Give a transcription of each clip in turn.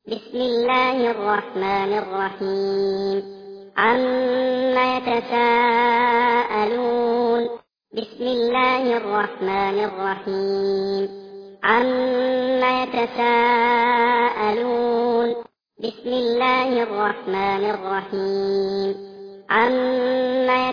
بسم الله الرحمن الرحيم عما يتساءلون بسم الله الرحمن الرحيم عما يتساءلون بسم الله الرحمن الرحيم عما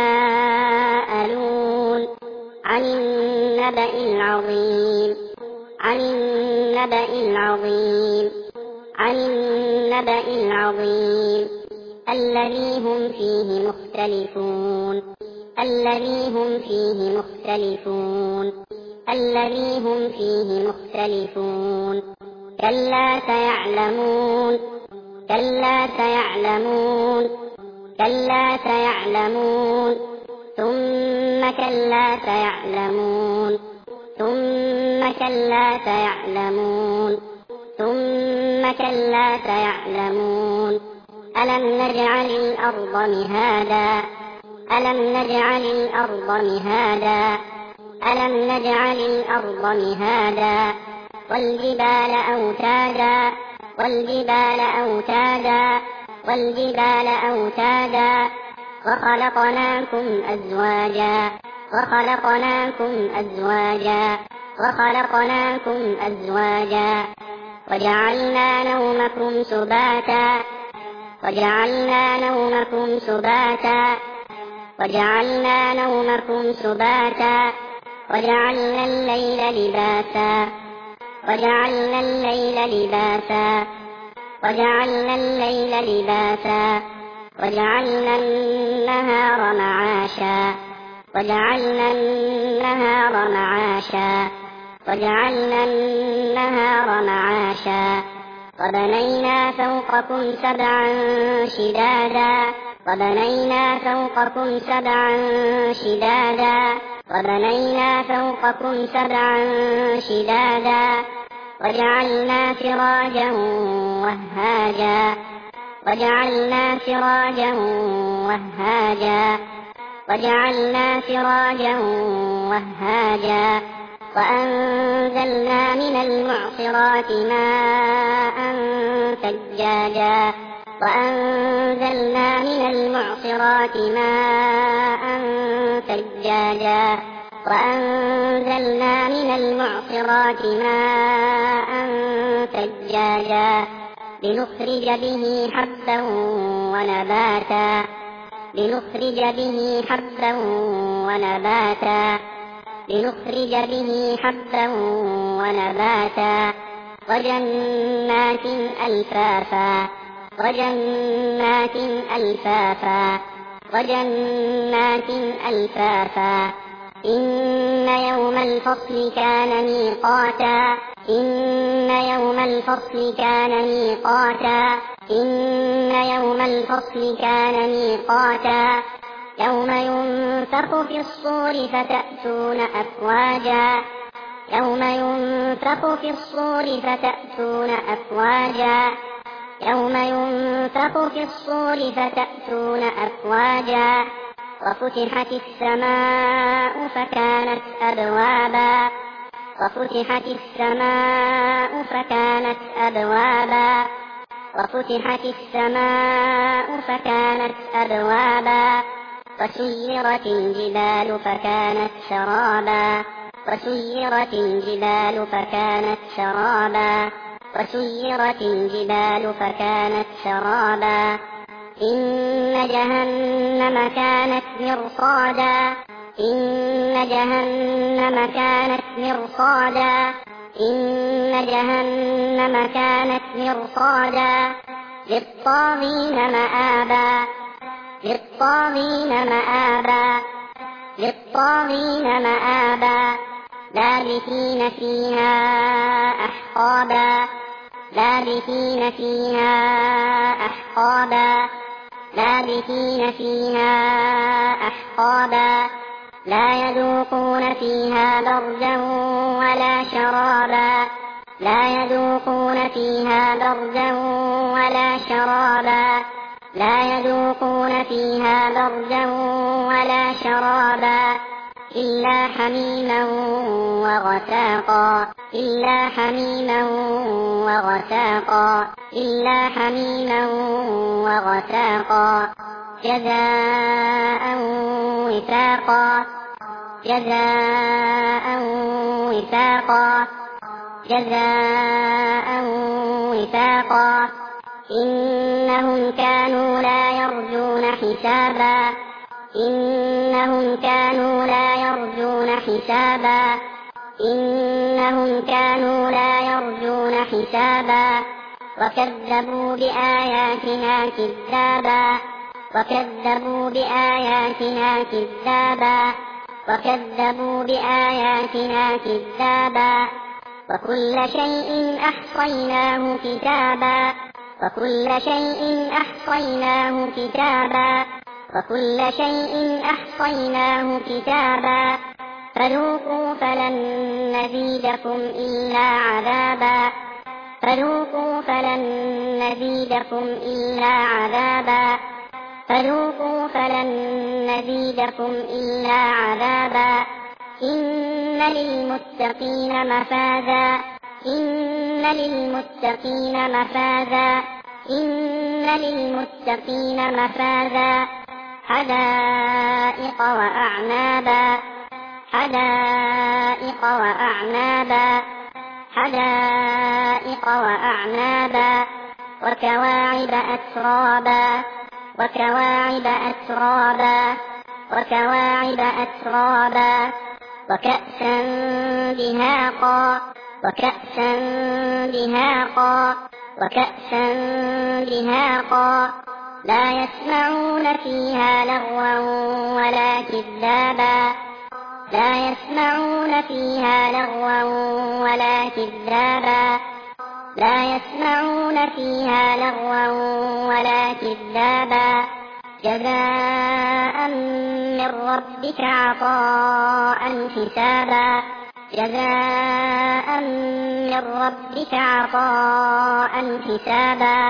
يتساءلون عن النبأ العظيم عن النبأ العظيم عن النبأ العظيم الذي هم فيه مختلفون الذي هم فيه مختلفون الذي هم فيه مختلفون كلا سيعلمون كلا سيعلمون كلا سيعلمون ثم كلا سيعلمون ثم كلا سيعلمون ثم كلا سيعلمون ألم نجعل الأرض مهادا ألم نجعل الأرض مهادا ألم نجعل الأرض مهادا والجبال أوتادا والجبال أوتادا والجبال أوتادا وخلقناكم أزواجا وخلقناكم أزواجا وخلقناكم أزواجا وجعلنا نومكم سباتا وجعلنا نومكم سباتا وجعلنا نومكم سباتا وجعلنا الليل لباسا وجعلنا الليل لباسا وجعلنا الليل لباسا وجعلنا النهار معاشا وجعلنا النهار معاشا وجعلنا النهار معاشا وبنينا فوقكم سبعا شدادا وبنينا فوقكم سبعا شدادا وبنينا فوقكم سبعا شدادا وجعلنا سراجا وهاجا وجعلنا سراجا وهاجا وجعلنا سراجا وهاجا وأنزلنا من المعصرات ماء ثجاجا وأنزلنا من المعصرات ماء ثجاجا وأنزلنا من المعصرات ماء ثجاجا لنخرج به حبا ونباتا لنخرج به حبا ونباتا لنخرج به حبا ونباتا وجنات ألفافا وجنات ألفافا وجنات ألفافا إن يوم الفصل كان ميقاتا إن يوم الفصل كان ميقاتا إن يوم الفصل كان ميقاتا يوم ينفخ في الصور فتأتون أفواجا يوم ينفخ في الصور فتأتون أفواجا يوم ينفخ في الصور فتأتون أفواجا وفتحت السماء فكانت أبوابا وفتحت السماء فكانت أبوابا وفتحت السماء فكانت أبوابا وسيرت الجبال فكانت سرابا وسيرت الجبال فكانت سرابا وسيرت الجبال فكانت سرابا إن جهنم كانت مرصادا إن جهنم كانت مرصادا إن جهنم كانت مرصادا للطاغين مآبا للطاغين مآبا للطاغين مآبا لابثين فيها أحقابا لابثين فيها أحقابا لابثين فيها أحقابا لا يذوقون فيها بردا ولا شرابا لا يذوقون فيها بردا ولا شرابا لا يذوقون فيها بردا ولا شرابا إلا حميما وغساقا إلا حميما وغساقا إلا حميما وغساقا جزاء وفاقا جزاء وفاقا جزاء وفاقا إنهم كانوا لا يرجون حسابا إنهم كانوا لا يرجون حسابا إنهم كانوا لا يرجون حسابا وكذبوا بآياتنا كذابا وكذبوا بآياتنا كذابا وكذبوا بآياتنا كذابا وكل شيء أحصيناه كتابا وكل شيء أحصيناه كتابا وكل شيء أحصيناه كتابا فذوقوا فلن نزيدكم إلا عذابا فذوقوا فلن نزيدكم إلا عذابا فذوقوا فلن نزيدكم إلا عذابا إن للمتقين مفازا إن للمتقين مفازا إن للمتقين مفازا حدائق وأعنابا حدائق وأعنابا حدائق وأعنابا وكواعب أترابا وكواعب أترابا وكواعب أترابا وكأسا دهاقا وكأسا دهاقا وكأسا دهاقا لا يسمعون فيها لغوا ولا كذابا لا يسمعون فيها لغوا ولا كذابا لا يسمعون فيها لغوا ولا كذابا جزاء من ربك عطاء حسابا جزاء من ربك عطاء حسابا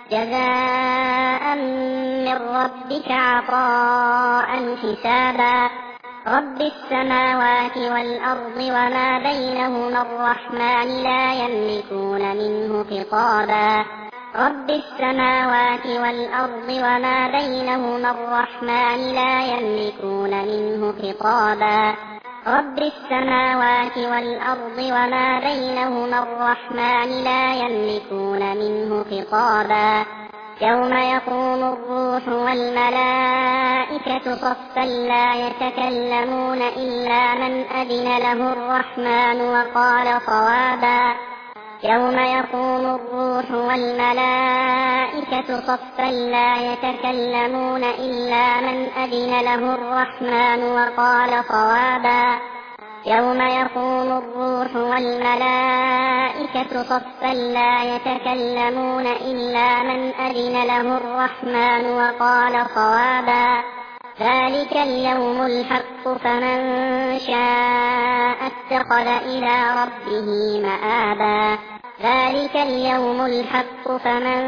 جزاء من ربك عطاء حسابا رب السماوات والأرض وما بينهما الرحمن لا يملكون منه خطابا رب السماوات والأرض وما بينهما الرحمن لا يملكون منه خطابا رب السماوات والأرض وما بينهما الرحمن لا يملكون منه خطابا يوم يقوم الروح والملائكة صفا لا يتكلمون إلا من أذن له الرحمن وقال صوابا يوم يقوم الروح والملائكة صفا لا يتكلمون إلا من أذن له الرحمن وقال صوابا يوم يقوم الروح والملائكة صفا لا يتكلمون إلا من أذن له الرحمن وقال صوابا ذلك اليوم الحق فمن شاء اتخذ إلى ربه مآبا ذلك اليوم الحق فمن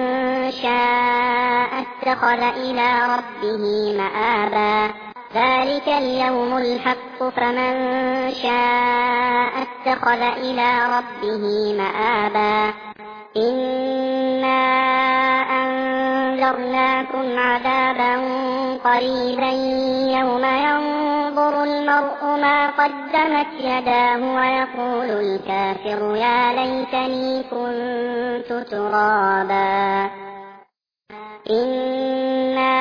شاء اتخذ إلى ربه مآبا ذلك اليوم الحق فمن شاء اتخذ إلى ربه مآبا إنا أنذرناكم عذابا قريبا يوم ينظر المرء ما قدمت يداه ويقول الكافر يا ليتني كنت ترابا إنا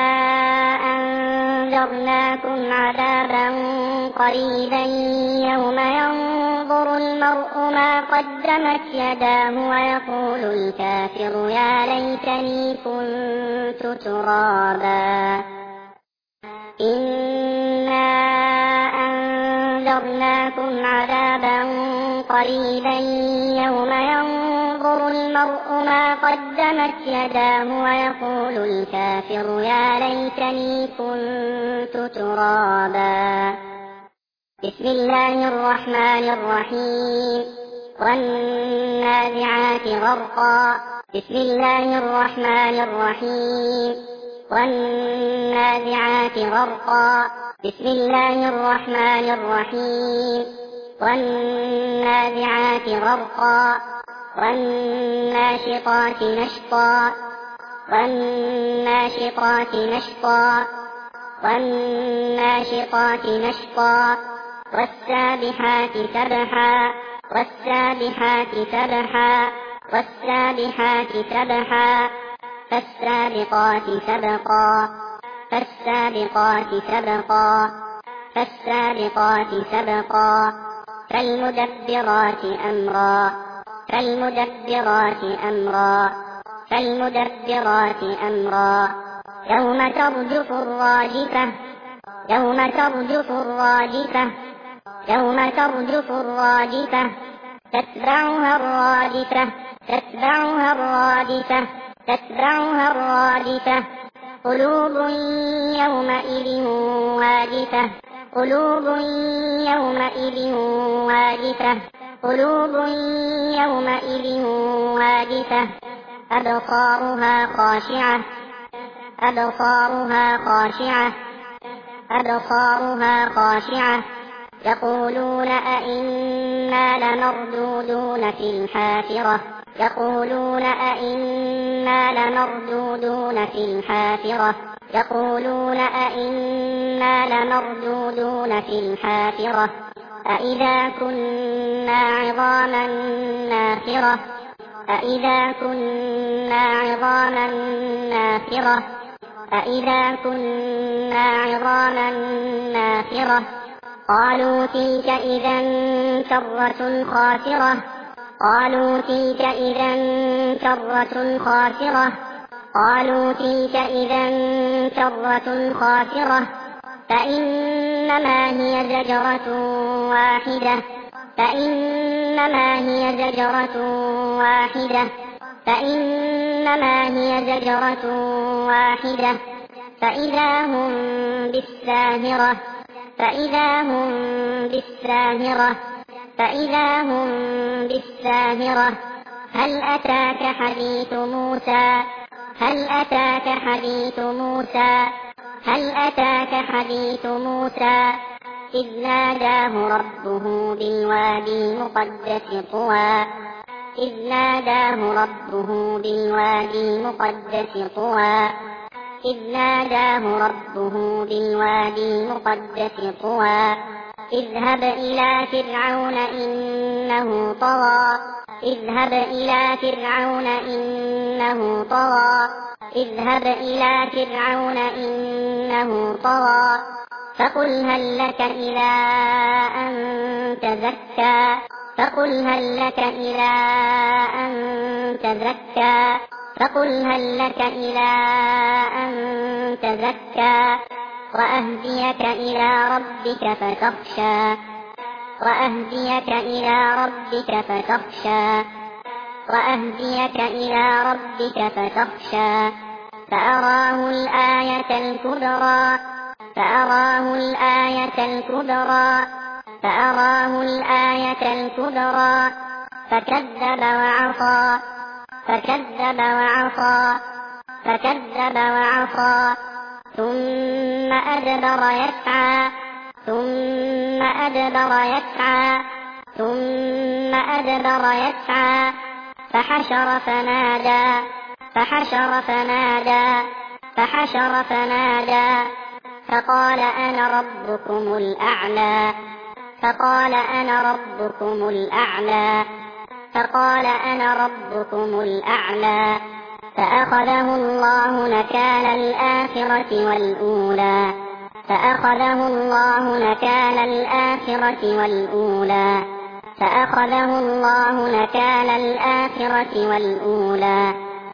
أنذرناكم عذابا قريبا يوم ينظر المرء ما قدمت يداه ويقول الكافر يا ليتني كنت ترابا إنا أنذرناكم عذابا قريبا يوم ينظر المرء ما قدمت يداه ويقول الكافر يا ليتني كنت ترابا بسم الله الرحمن الرحيم والنازعات غرقا بسم الله الرحمن الرحيم والنازعات غرقا بسم الله الرحمن الرحيم والنازعات غرقا والناشطات نشطا والناشطات نشطا والناشطات نشطا والسابحات سبحا والسابحات سبحا والسابحات سبحا فالسابقات سبقا فالسابقات سبقا فالسابقات سبقا فالمدبرات أمرا فالمدبرات أمرا فالمدبرات أمرا يوم ترجف الراجفة يوم ترجف الراجفة يوم ترجف الراجفة تتبعها الرادفة تتبعها الرادفة تتبعها الرادفة قلوب يومئذ واجفة قلوب يومئذ واجفة قلوب يومئذ واجفة أبصارها خاشعة أبصارها خاشعة أبصارها خاشعة يقولون أئنا لمردودون في الحافرة يقولون أئنا لمردودون في الحافرة يقولون أئنا لمردودون في الحافرة أإذا كنا عظاما ناخرة أإذا كنا عظاما ناخرة أإذا كنا عظاما ناخرة قالوا تلك إذا كرة خاسرة قالوا تلك إذا كرة خاسرة قالوا تلك إذا كرة خاسرة فإنما هي زجرة واحدة فإنما هي زجرة واحدة فإنما هي زجرة واحدة فإذا هم بالساهرة فإذا هم بالساهرة فإذا هم بالساهرة هل أتاك حديث موسى هل أتاك حديث موسى هل أتاك حديث موسى إذ ناداه ربه بالوادي المقدس طوى إذ ناداه ربه بالوادي المقدس طوى إذ ناداه ربه بالوادي المقدس طوى اذهب إلى فرعون إنه طغى اذهب إلى فرعون إنه طغى اذهب إلى فرعون إنه طغى فقل هل لك إلى أن تزكى فقل هل لك إلى أن تزكى فقل هل لك إلى أن تزكى وأهديك إلى ربك فتخشى وأهديك إلى ربك فتخشى وأهديك إلى ربك فتخشى فأراه الآية الكبرى فأراه الآية الكبرى فأراه الآية الكبرى فكذب وعصى فكذب وعصى فكذب وعصى ثم أدبر يسعى ثم أدبر يسعى ثم أدبر يسعى فحشر فنادى فحشر فنادى فحشر فنادى فقال أنا ربكم الأعلى فقال أنا ربكم الأعلى فقال أنا ربكم الأعلى فأخذه الله نكال الآخرة والأولى فأخذه الله نكال الآخرة والأولى فأخذه الله نكال الآخرة والأولى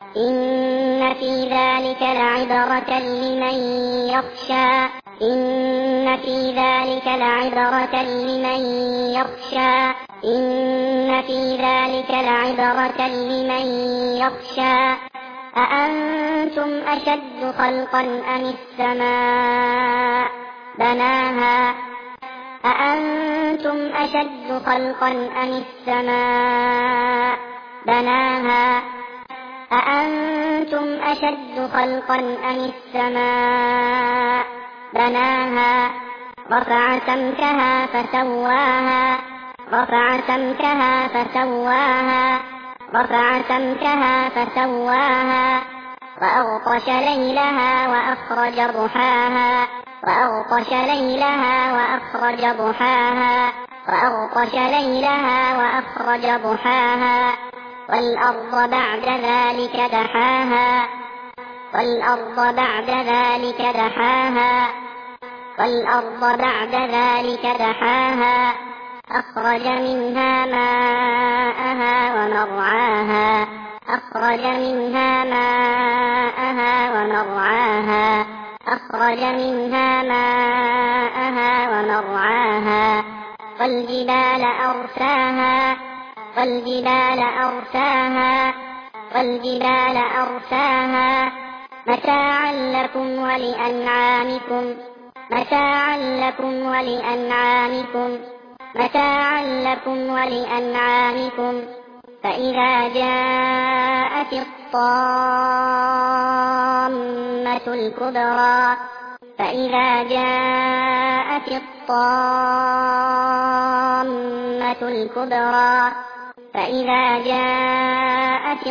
إن في ذلك لعبرة لمن يخشى إن في ذلك لعبرة لمن يخشى إن في ذلك لعبرة لمن يخشى أأنتم أشد خلقا أم السماء بناها أأنتم أشد خلقا أم السماء بناها أأنتم أشد خلقا أم السماء بناها رفع سمكها فسواها رفع سمكها فسواها رفع سمكها فسواها وأغطش ليلها وأخرج ضحاها وأغطش ليلها وأخرج ضحاها وأغطش ليلها وأخرج ضحاها والأرض بعد ذلك دحاها والأرض بعد ذلك دحاها والأرض بعد ذلك دحاها أخرج منها ماءها ومرعاها أخرج منها ماءها ومرعاها أخرج منها ماءها ومرعاها والجبال أرساها والجبال أرساها والجبال أرساها متاعا لكم ولأنعامكم متاعا لكم ولأنعامكم متاعا لكم ولأنعامكم فإذا جاءت الطامة الكبرى فإذا جاءت الطامة الكبرى فإذا جاءت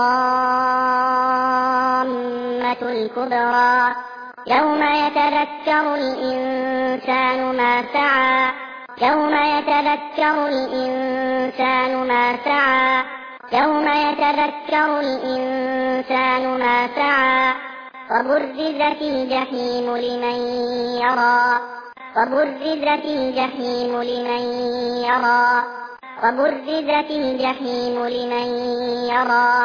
الطامة الكبرى يوم يتذكر الإنسان ما سعى يوم يتذكر الإنسان ما سعى يوم يتذكر الإنسان ما سعى وبرزت الجحيم لمن يرى وبرزت الجحيم لمن يرى وبرزت الجحيم لمن يرى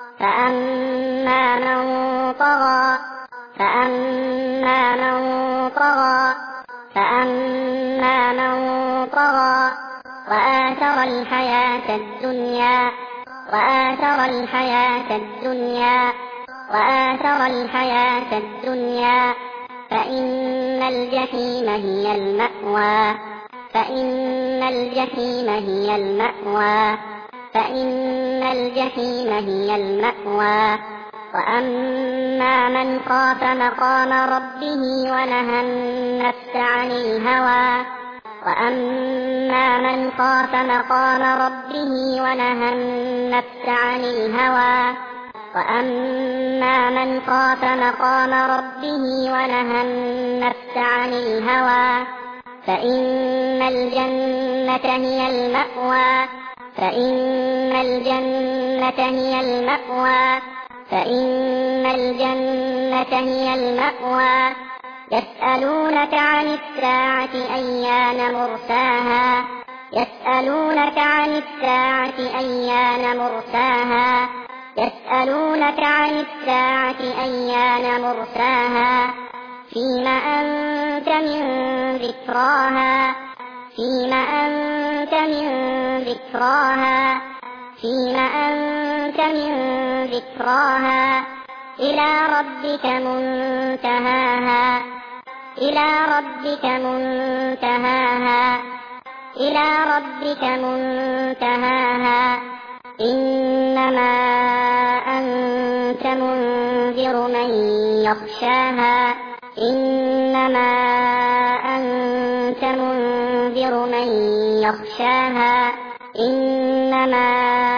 فأما من طغى فأما من طغى فأما من طغى وآثر الحياة الدنيا وآثر الحياة الدنيا وآثر الحياة الدنيا فإن الجحيم هي المأوى فإن الجحيم هي المأوى فإن الجحيم هي المأوى وأما من خاف مقام ربه ونهى النفس عن الهوى وأما من خاف مقام ربه ونهى النفس عن الهوى وأما من خاف مقام ربه ونهى النفس عن الهوى فإن الجنة هي المأوى فإن الجنة هي المأوى فإن الجنة هي المأوى يسألونك عن الساعة أيان مرساها يسألونك عن الساعة أيان مرساها يسألونك عن الساعة أيان مرساها فيما أنت من ذكراها فيما أنت من ذكراها فيما أنت من ذكراها إلى ربك منتهاها إلى ربك منتهاها إلى ربك منتهاها إنما أنت منذر من يخشاها إنما أنت منذر من يخشاها إنما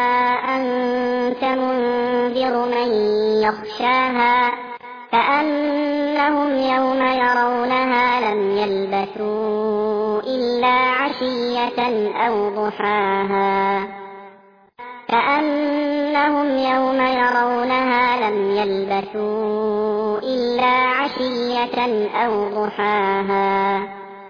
أنت منذر من يخشاها كأنهم يوم يرونها لم يلبثوا إلا عشية أو ضحاها كأنهم يوم يرونها لم يلبثوا إلا عشية أو ضحاها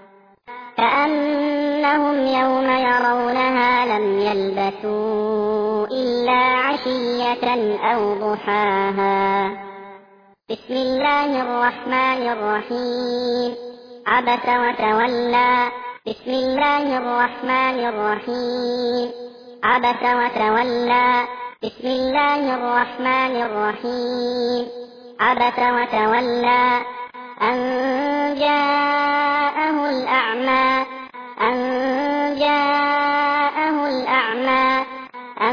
كأنهم يوم يرونها لم يلبثوا إلا عشية أو ضحاها بسم الله الرحمن الرحيم عبس وتولى بسم الله الرحمن الرحيم عبس وتولى بسم الله الرحمن الرحيم عبس وتولى أن جاءه الأعمى أن جاءه الأعمى أن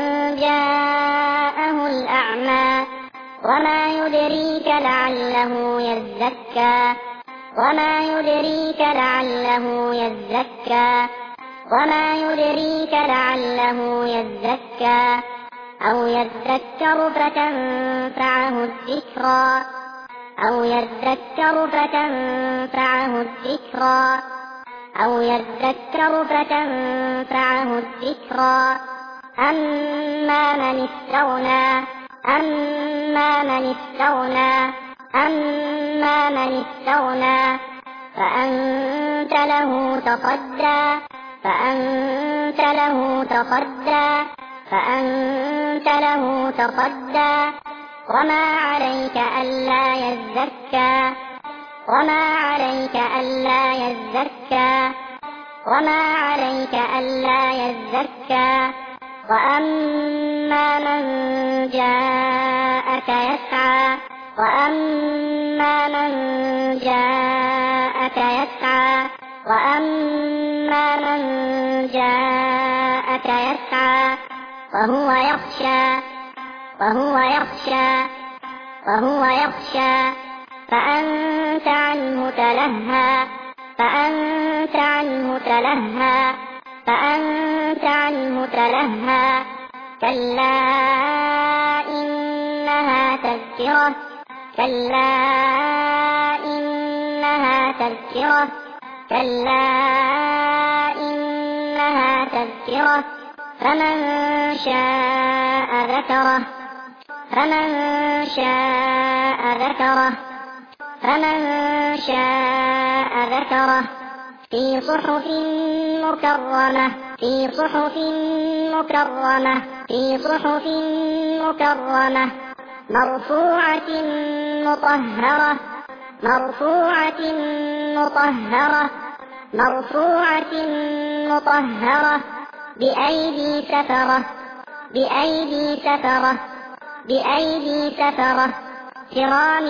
جاءه الأعمى وما يدريك لعله يزكى وما يدريك لعله يزكى وما يدريك لعله يزكى أو يذكر فتنفعه الذكرى أو يذكر فتنفعه الذكرى أما من استغنى فأنت له تصدى وما عليك ألا يزكى وأما من جاءك يسعى وهو يخشى فأنت عنه تلهى كلا إنها تذكرة فمن شاء ذكره في صحف مكرمة مرفوعة مطهرة بأيدي سفرة كرام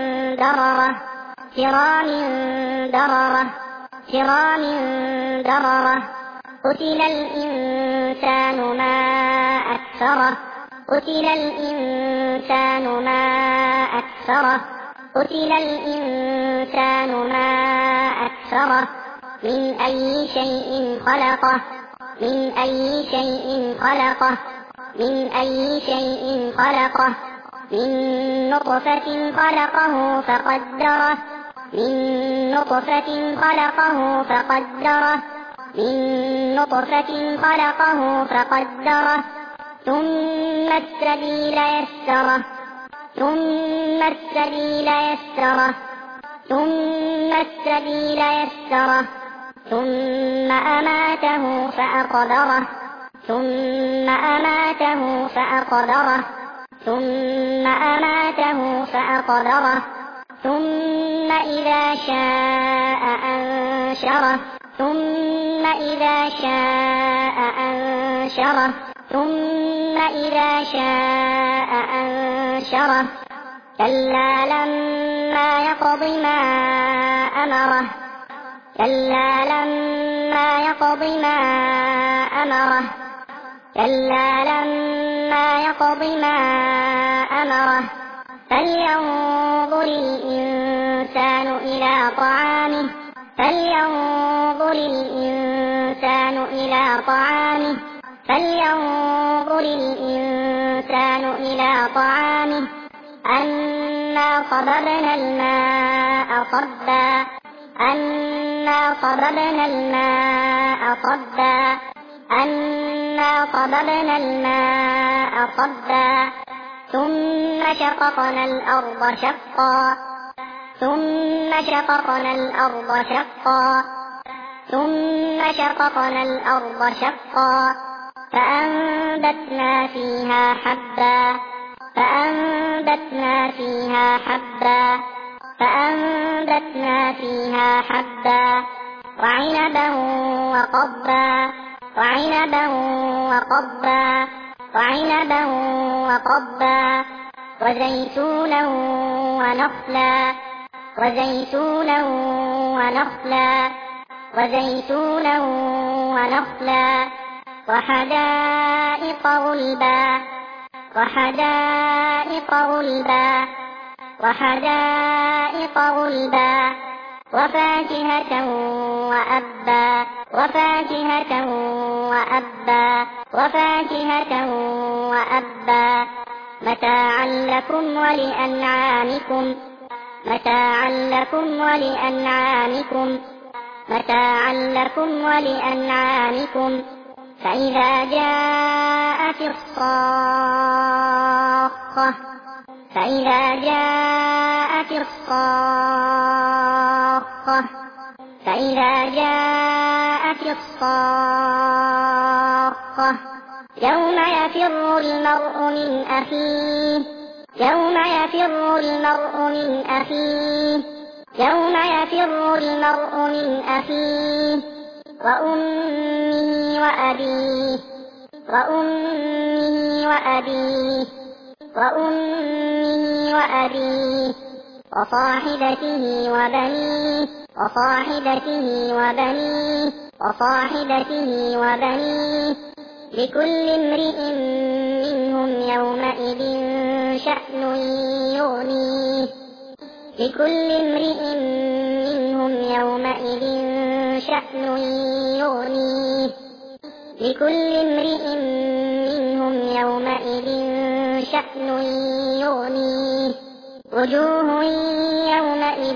بررة قتل الإنسان ما أكفره من أي شيء خلقه من نطفة خلقه فقدره ثم السبيل يسره ثم أماته فأقبره ثم إذا شاء أنشره كلا لما يقض ما أمره فلينظر الإنسان إلى طعامه أنا صببنا الماء صبا ثم شققنا الأرض شقا فأنبتنا فيها حبا وعنبا وقضبا وزيتونا ونخلا وحدائق غلبا وفاكهة وأبا وفاكهة وأبا متاعا لكم ولأنعامكم فإذا جاءت الصاخة يوم يفر المرء من أخيه وأمه وأبيه وصاحبته وبنيه لكل امرئ منهم يومئذ شأن يغنيه وجوه يومئذ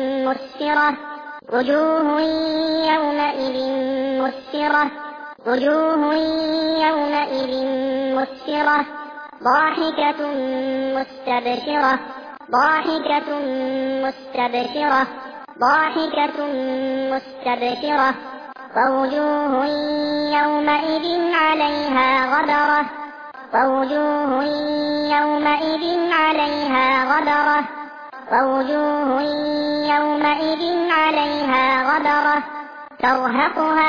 مسفرة ضاحكة مستبشرة ووجوه يومئذ عليها غبرة ترهقها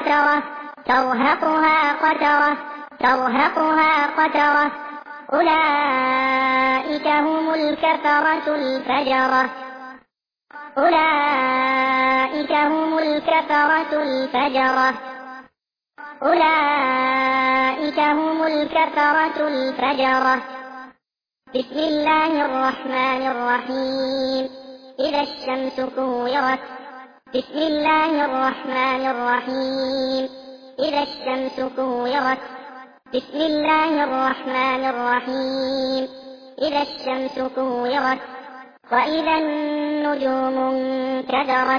قترة أولئك هم الكفرة الفجرة بسم الله الرحمن الرحيم إذا الشمس كورت وإذا النجوم انكدرت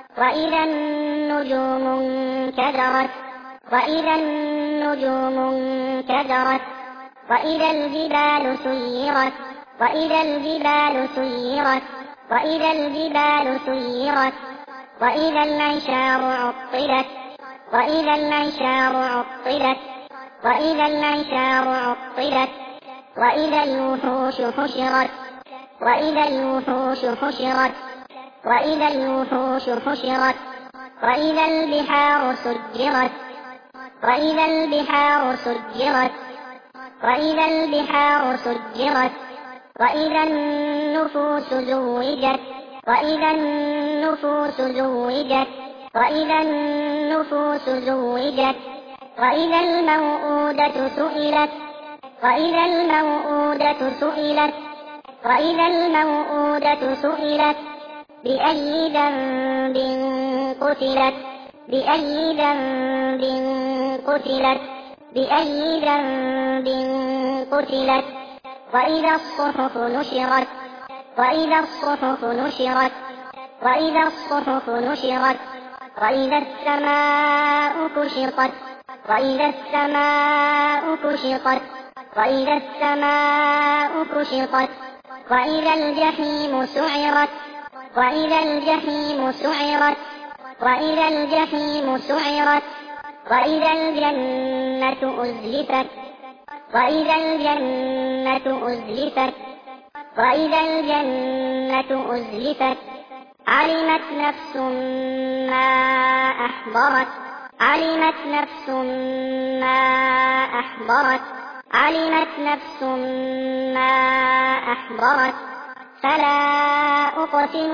وإذا الجبال سيرت وإذا العشار عطلت وإذا الوحوش حشرت وإذا البحار سجرت وإذا النفوس زوجت وإذا الموءودة سئلت بأي ذنب قتلت وإذا الصحف نشرت وإذا السماء كشطت وإذا الجحيم سعرت وإذا الجنة أزلفت علمت نفس ما أحضرت فلا أقسم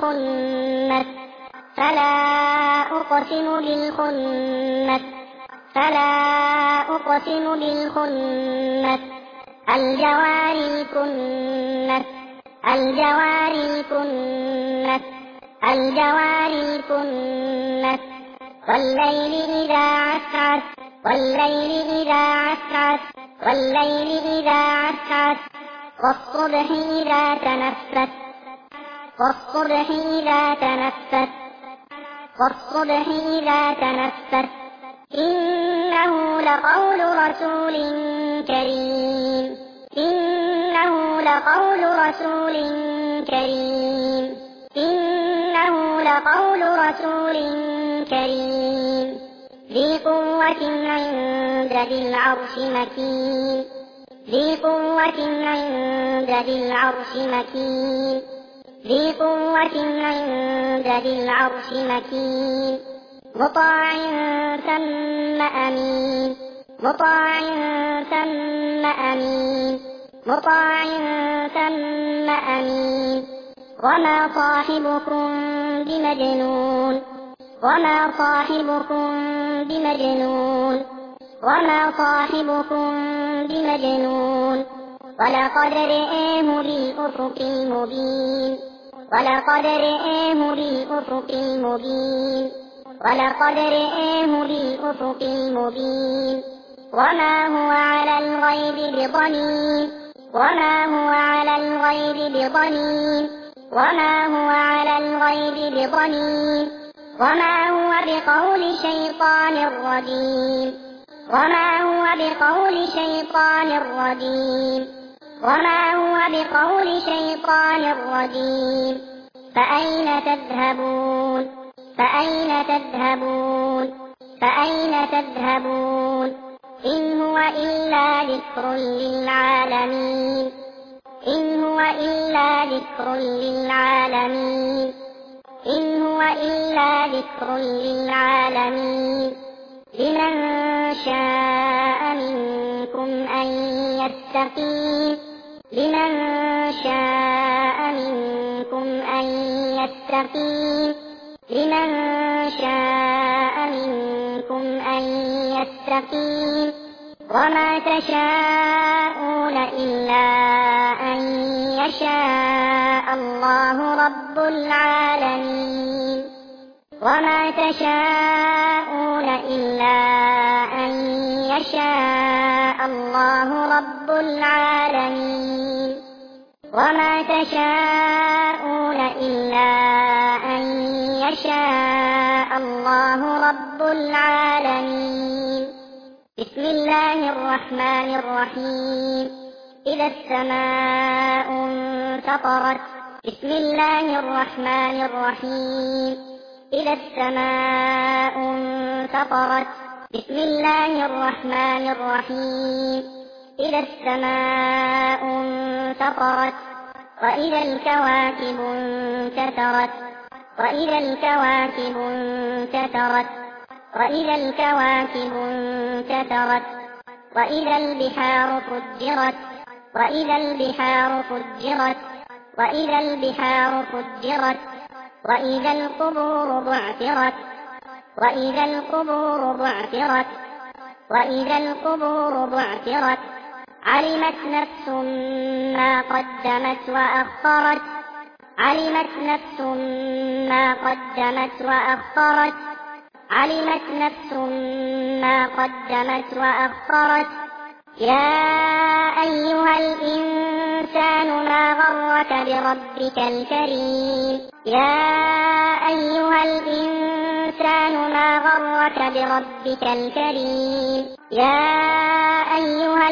بالخنس الجوار الكنس والليل إذا عسعس والليل إذا عسعس والليل إذا عسعس والصبح إذا تنفس والصبح إذا تنفس والصبح إذا تنفس إنه لقول رسول كريم إنه لقول رسول كريم إنه لقول رسول كريم ذي قوة عند ذي العرش مكين ذي قوة عند ذي العرش مكين ذي قوة عند ذي العرش مكين مطاع ثم أمين مطاع ثم أمين مطاع ثم أمين وما صاحبكم بمجنون وما صاحبكم بمجنون وما صاحبكم بمجنون ولقد رآه بالأفق المبين ولقد رآه بالأفق المبين ولقد رآه بالأفق المبين وما هو على الغيب بضنين وما هو على الغيب بضنين وما هو على الغيب بضنين وما هو بقول شيطان رجيم وما هو بقول شيطان رجيم وما هو بقول شيطان رجيم فأين تذهبون فأين تذهبون فأين تذهبون إن هو إلا ذكر للعالمين إن هو إلا ذكر للعالمين إن هو إلا ذكر للعالمين لمن شاء منكم أن يستقيم لمن شاء منكم أن يستقيم لمن شاء منكم أن يستقيم وما تشاءون إلا أن يشاء الله رب العالمين وما تشاءون إلا أن يشاء الله رب العالمين وما تشاءون إلا أن يشاء الله رب العالمين بسم الله الرحمن الرحيم إذا السماء انفطرت بسم الله الرحمن الرحيم إذا السماء انفطرت بسم الله الرحمن الرحيم إذا السماء انفطرت وإذا الكواكب انتثرت وإذا الكواكب انتثرت وإذا الكواكب انتثرت وإذا البحار فجرت وإذا البحار فجرت وإذا البحار فجرت وإذا القبور بعثرت وإذا القبور بعثرت وإذا القبور بعثرت علمت نفس ما قدمت وأخرت علمت نفس ما قدمت وأخرت علمت نفس ما قدمت وأخرت يا أيها الإنسان ما غرك بربك الكريم يا أيها الإنسان ما غرك بربك الكريم يا أيها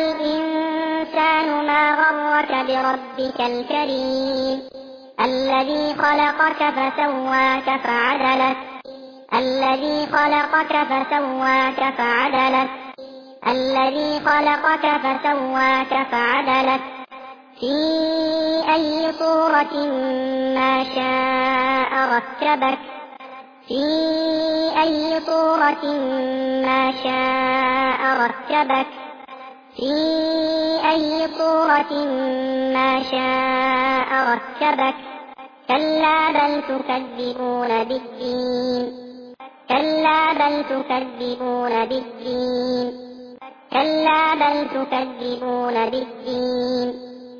الإنسان ما غرك بربك الكريم الذي خلقك فسواك فعدلك الذي خلقك فسواك فعدلك الذي خلقك فسواك فعدلك في أي صورة ما شاء ركبك في أي صورة ما شاء ركبك في أي صورة ما شاء ركبك كلا بل تكذبون بالدين كلا بل تكذبون بالدين كلا بل تكذبون بالدين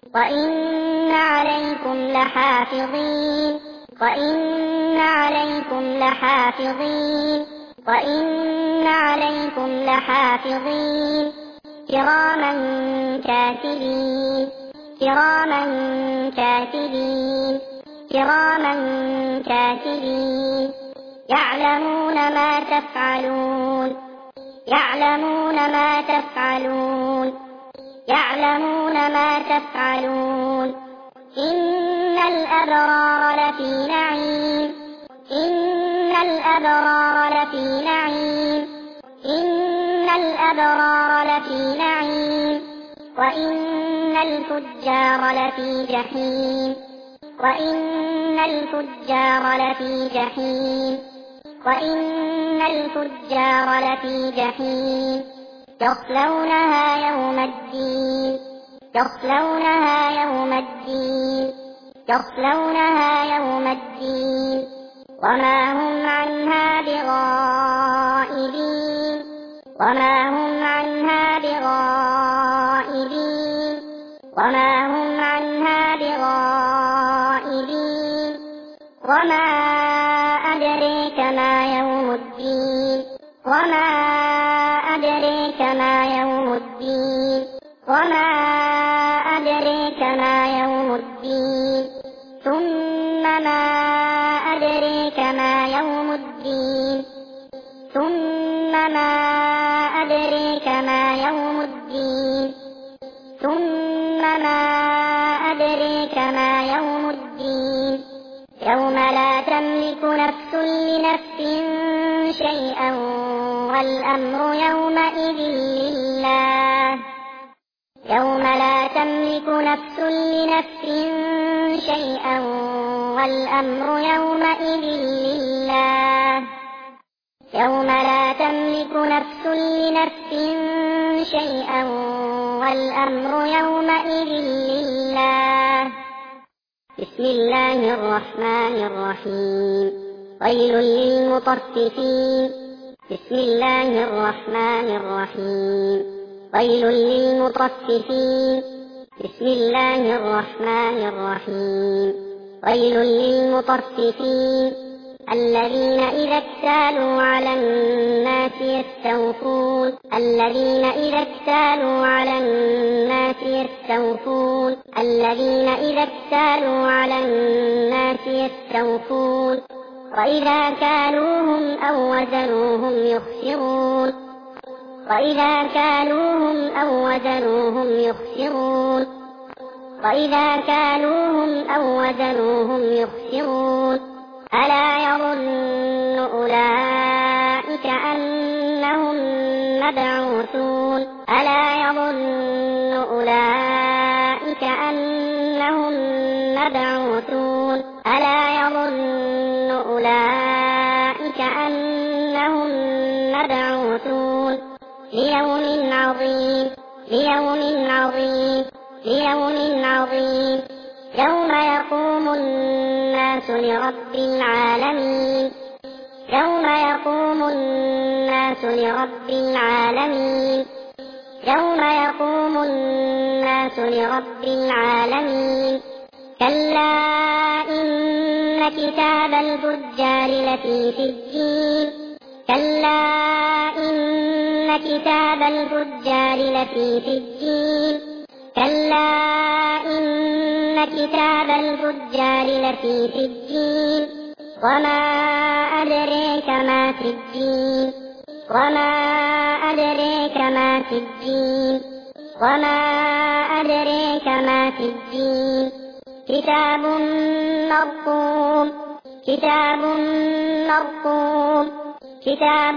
وإن عليكم لحافظين وإن عليكم لحافظين وإن عليكم لحافظين كراما كاتبين كراما كاتبين كراما كاتبين يعلمون ما تفعلون يعلمون ما تفعلون يعلمون ما تفعلون إن الأبرار لفي نعيم إن الأبرار لفي نعيم إن الأبرار لفي نعيم وإن الفجار لفي جحيم وإن الفجار لفي جحيم وإن الفجار لفي جحيم يصلونها يوم الدين يصلونها يوم الدين يصلونها يوم الدين وما هم عنها بغائبين وما هم عنها بغائبين وما هم عنها بغائبين وما أدريك ما يوم الدين وما أدريك ما يوم الدين وما أدريك ما يوم الدين ثم ما أدريك ما يوم الدين ثم ما أدريك ما يوم الدين ثم ما أدريك ما يوم الدين يوم لا تملك نفس لنفس شيئا والأمر يومئذ لله يوم لا تملك نفس لنفس شيئا والأمر يومئذ لله يوم لا تملك نفس لنفس شيئا والأمر يومئذ لله بسم الله الرحمن الرحيم ويل للمطففين بسم الله الرحمن الرحيم ويل للمطففين بسم الله الرحمن الرحيم ويل للمطففين الذين إذا اكتالوا على الناس يستوفون الذين إذا اكتالوا على الناس يستوفون الذين إذا اكتالوا على الناس يستوفون وإذا كالوهم أو وزنوهم يخسرون وإذا كالوهم أو وزنوهم يخسرون وإذا كالوهم أو وزنوهم يخسرون ألا يظن أولئك أنهم مبعوثون ألا يظن أولئك أنهم مبعوثون ألا يظن أولئك أنهم مبعوثون ليوم عظيم ليوم عظيم ليوم عظيم يوم يقوم الناس لرب العالمين يوم يقوم الناس لرب العالمين يوم يقوم الناس لرب العالمين كلا إن كتاب الفجار لفي سجين كلا إن كتاب الفجار لفي سجين كلا إن كتاب الفجار لفي سجين وما أدريك ما سجين وما أدريك ما سجين وما أدريك ما سجين كتاب مرقوم كتاب مرقوم كتاب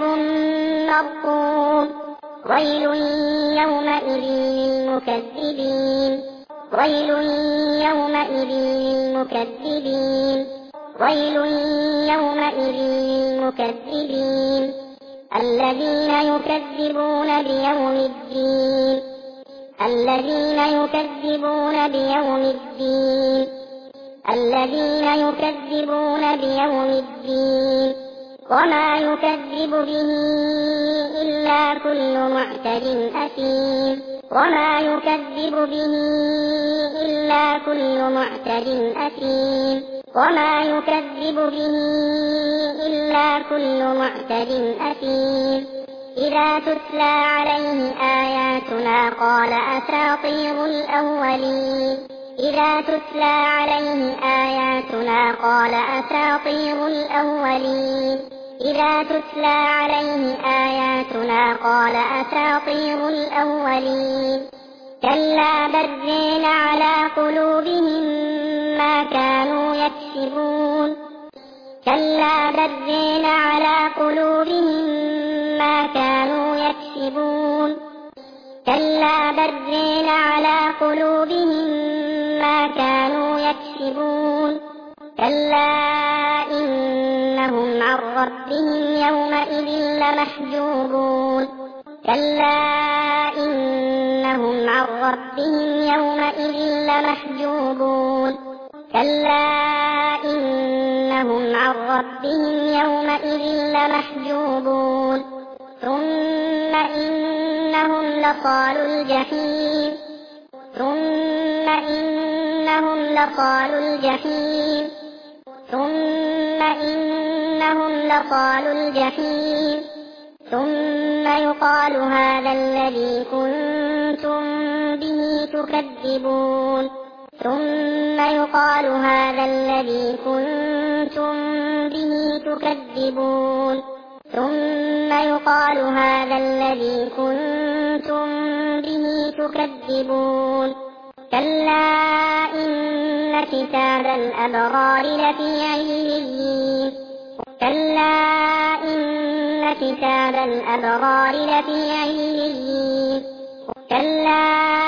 مرقوم ويل يومئذ للمكذبين ويل يومئذ للمكذبين ويل يومئذ للمكذبين الذين يكذبون بيوم الدين الذين يكذبون بيوم الدين الذين يكذبون بيوم الدين وما يكذب به إلا كل معتد أثيم وما يكذب به إلا كل معتد أثيم وما يكذب به إلا كل معتد أثيم إذا تتلى عليه آياتنا قال أساطير الأولين إذا تتلى عليه آياتنا قال أساطير الأولين إذا تتلى عليه آياتنا قال أساطير الأولين كلا بل على قلوبهم ما كانوا يكسبون كلا بل على قلوبهم ما كانوا يكسبون كلا بل على قلوبهم ما كانوا يكسبون كلا إنهم عن ربهم يومئذ لمحجوبون كلا إنهم عن ربهم يومئذ لمحجوبون كلا إنهم عن ربهم يومئذ لمحجوبون ثم إنهم لصالوا الجحيم ثم إنهم لصالوا الجحيم ثم إنهم لصالوا الجحيم ثم يقال هذا الذي كنتم به تكذبون ثم يقال هذا الذي كنتم به تكذبون ثم يقال هذا الذي كنتم به تكذبون كلا إن كتاب الأبرار لفي عليين كلا إن كتاب الأبرار لفي عليين كلا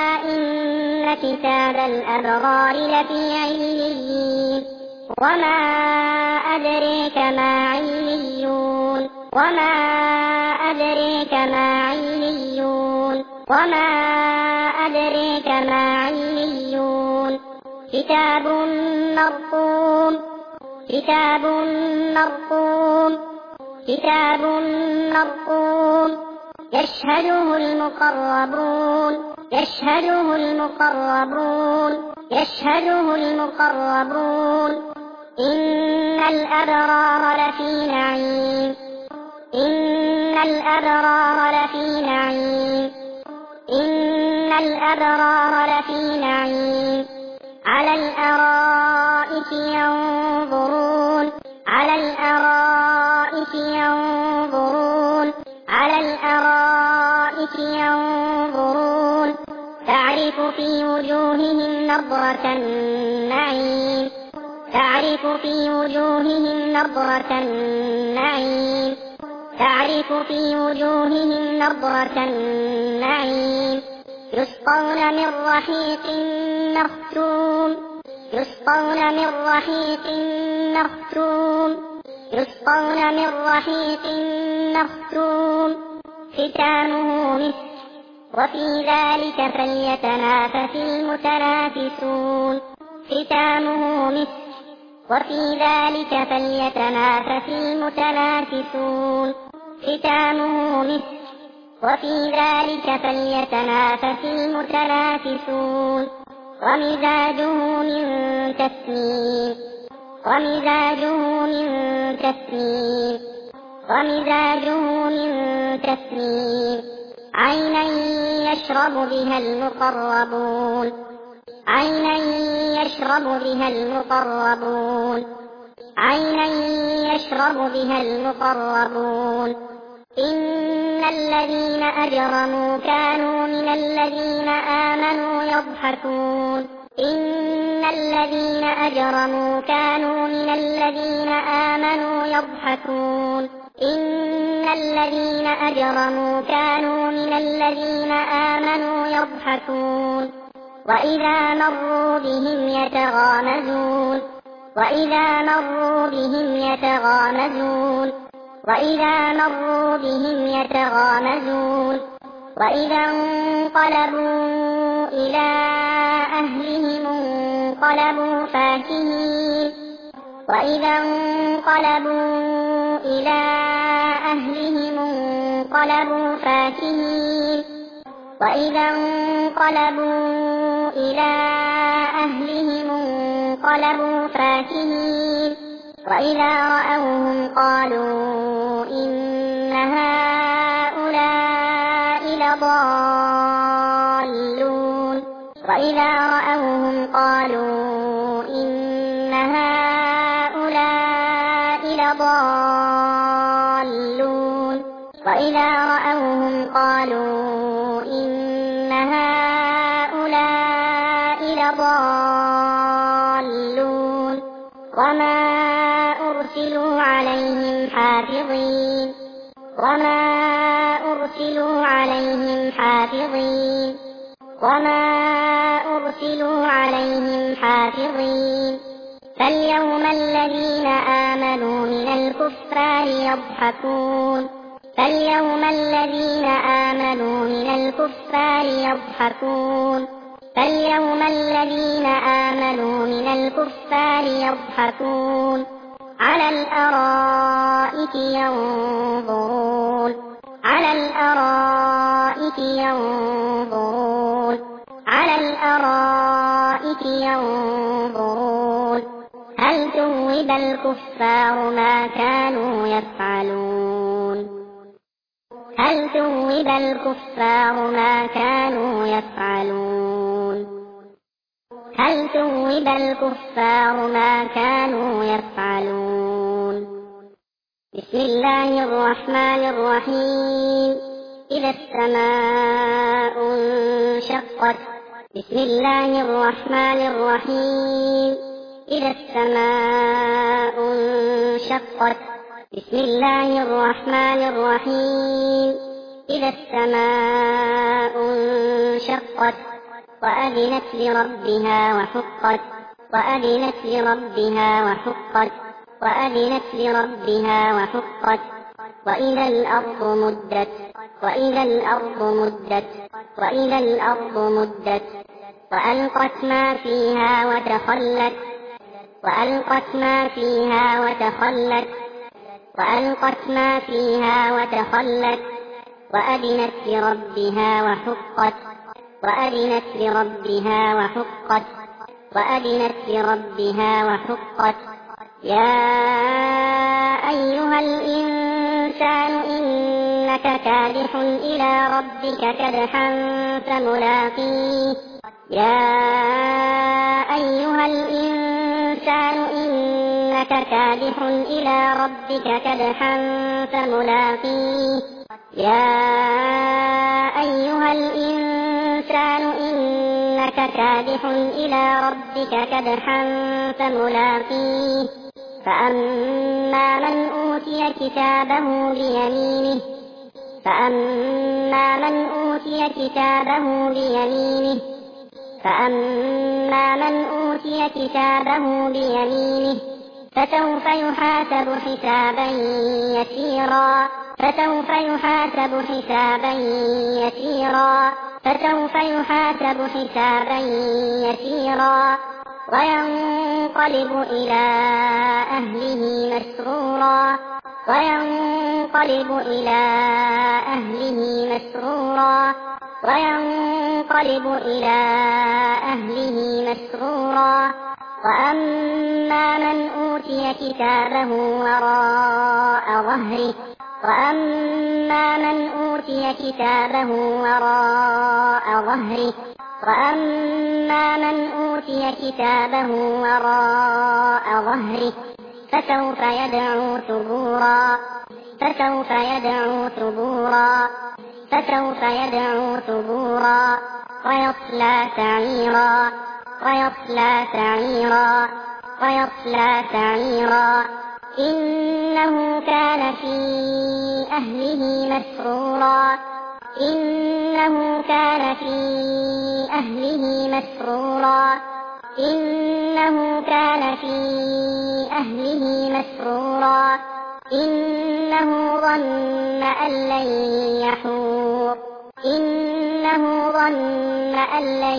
إن كتاب الأبرار لفي عليين وما أدريك ما عليون وما أدريك ما عليون وما أدريك ما عليون كتاب مرقوم كتاب مرقوم كتاب مرقوم يشهده المقربون يشهده المقربون يشهده المقربون إن الأبرار لفي نعيم إن الأبرار لفي نعيم إن الأبرار لفي نعيم على الأرائك ينظرون على الأرائك ينظرون على الأرائك ينظرون تعرف في وجوههم نضرة النعيم تعرف في وجوههم نضرة النعيم تعرف في وجوههم نضرة النعيم يسقون من رحيق مختوم يسقون من رحيق مختوم يسقون من رحيق مختوم ختامه مسك وفي ذلك فليتنافس المتنافسون ختامه مسك وفي ذلك فليتنافس المتنافسون ختامه مسك وفي ذلك فليتنافس المتنافسون ومزاجه من تسنيم ومزاجه من تسنيم ومزاجه من تسنيم عينا يشرب بها المقربون عينا يشرب بها المقربون عينا يشرب بها المقربون إن الذين أجرموا كانوا من الذين آمنوا يضحكون إن الذين أجرموا كانوا من الذين آمنوا يضحكون إن الذين أجرموا كانوا من الذين آمنوا يضحكون وإذا مروا بهم يتغامزون وإذا مروا بهم يتغامزون وإذا مروا بهم يتغامزون وإذا انقلبوا إلى أهلهم انقلبوا فاكهين وإذا انقلبوا إلى أهلهم انقلبوا فاكهين وإذا انقلبوا إلى أهلهم انقلبوا فاكهين وإذا رأوهم قالوا إن هؤلاء لضالون وإذا رأوهم قالوا إن هؤلاء لضالون وإذا رأوهم قالوا إن هؤلاء لضالون وما أرسلوا عليهم حافظين وما أرسلوا عليهم حافظين وما أرسلوا عليهم حافظين فاليوم الذين آمنوا من الكفار يضحكون فاليوم الذين آمنوا من الكفار يضحكون فاليوم الذين آمنوا من الكفار يضحكون على الأرائك ينظرون على الأرائك ينظرون على الأرائك ينظرون هل ثوب الكفار ما كانوا يفعلون هل ثوب الكفار ما كانوا يفعلون هل ثوب الكفار ما كانوا يفعلون بسم الله الرحمن الرحيم إذا السماء انشقت بسم الله الرحمن الرحيم إذا السماء انشقت بسم الله الرحمن الرحيم إذا السماء انشقت وأذنت لربها وحقت وأذنت لربها وحقت وأذنت لربها وحقت وإذا الأرض مدت وإذا الأرض مدت وإذا الأرض مدت وألقت ما فيها وتخلت وألقت ما فيها وتخلت وألقت ما فيها وتخلت وأذنت لربها وحقت وأذنت لربها وحقت وأذنت لربها وحقت يا أيها الإنسان إنك كادح إلى ربك كدحا فملاقيه يا أيها الإنسان إنك كادح إلى ربك كدحا فملاقيه يا أيها الإنسان إنك كادح إلى ربك كدحا فملاقيه فأما من أوتي كتابه بيمينه فأما من أوتي كتابه بيمينه فأما من أوتي كتابه بيمينه فسوف يحاسب حسابا يسيرا فسوف يحاسب حسابا يسيرا فسوف يحاسب حسابا يسيرا وينقلب إلى أهله مسرورا وينقلب إلى أهله مسرورا وينقلب إلى أهله مسرورا وأما من أوتي كتابه وراء ظهره وأما من أوتي كتابه وراء ظهره وأما من أوتي كتابه وراء ظهره فسوف يدعو ثبورا فسوف يدعو ثبورا فسوف يدعو ثبورا ويصلى سعيرا ويصلى سعيرا ويصلى سعيرا إنه كان في أهله مسرورا إنه كان في أهله مسرورا إنه كان في أهله مسرورا إنه ظن أن لن يحور إنه ظن أن لن